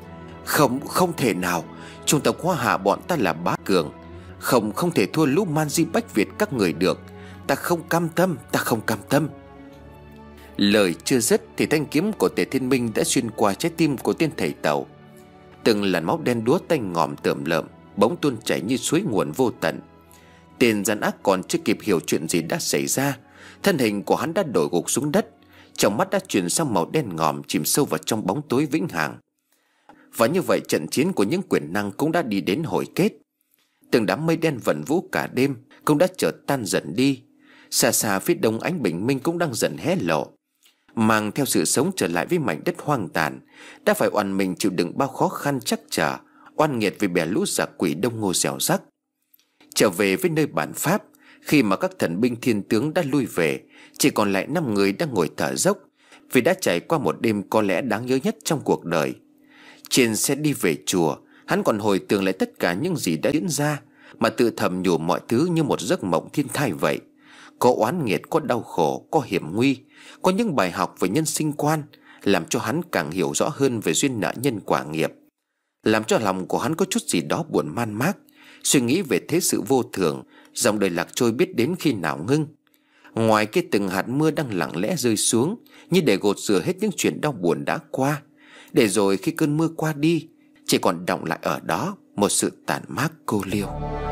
Không thể nào. Chủng tộc Hoa Hạ bọn ta là bá cường. Không thể thua lũ man di Bách Việt các người được. Ta không cam tâm. Lời chưa dứt thì thanh kiếm của Tề Thiên Minh đã xuyên qua trái tim của tên thầy Tàu. Từng làn máu đen đúa tanh ngòm tởm lợm bỗng tuôn chảy như suối nguồn vô tận. Tên gian ác còn chưa kịp hiểu chuyện gì đã xảy ra, thân hình của hắn đã đổ gục xuống đất, trong mắt đã chuyển sang màu đen ngòm, chìm sâu vào trong bóng tối vĩnh hằng. Và như vậy trận chiến của những quyền năng cũng đã đi đến hồi kết. Từng đám mây đen vần vũ cả đêm cũng đã chợt tan dần đi. Xa xa phía đông ánh bình minh cũng đang dần hé lộ, mang theo sự sống trở lại với mảnh đất hoang tàn, đã phải oằn mình chịu đựng bao khó khăn chắc trở, oan nghiệt vì bè lũ giặc quỷ đông ngô xẻo rắc. Trở về với nơi bản Pháp, khi mà các thần binh thiên tướng đã lui về, chỉ còn lại 5 người đang ngồi thở dốc, vì đã trải qua một đêm có lẽ đáng nhớ nhất trong cuộc đời. Trên xe đi về chùa, hắn còn hồi tưởng lại tất cả những gì đã diễn ra, mà tự thầm nhủ mọi thứ như một giấc mộng thiên thai vậy. Có oán nghiệt, có đau khổ, có hiểm nguy, có những bài học về nhân sinh quan, làm cho hắn càng hiểu rõ hơn về duyên nợ nhân quả nghiệp, làm cho lòng của hắn có chút gì đó buồn man mác, suy nghĩ về thế sự vô thường, dòng đời lạc trôi biết đến khi nào ngưng. Ngoài kia từng hạt mưa đang lặng lẽ rơi xuống, như để gột rửa hết những chuyện đau buồn đã qua, để rồi khi cơn mưa qua đi, chỉ còn đọng lại ở đó một sự tàn mát cô liêu.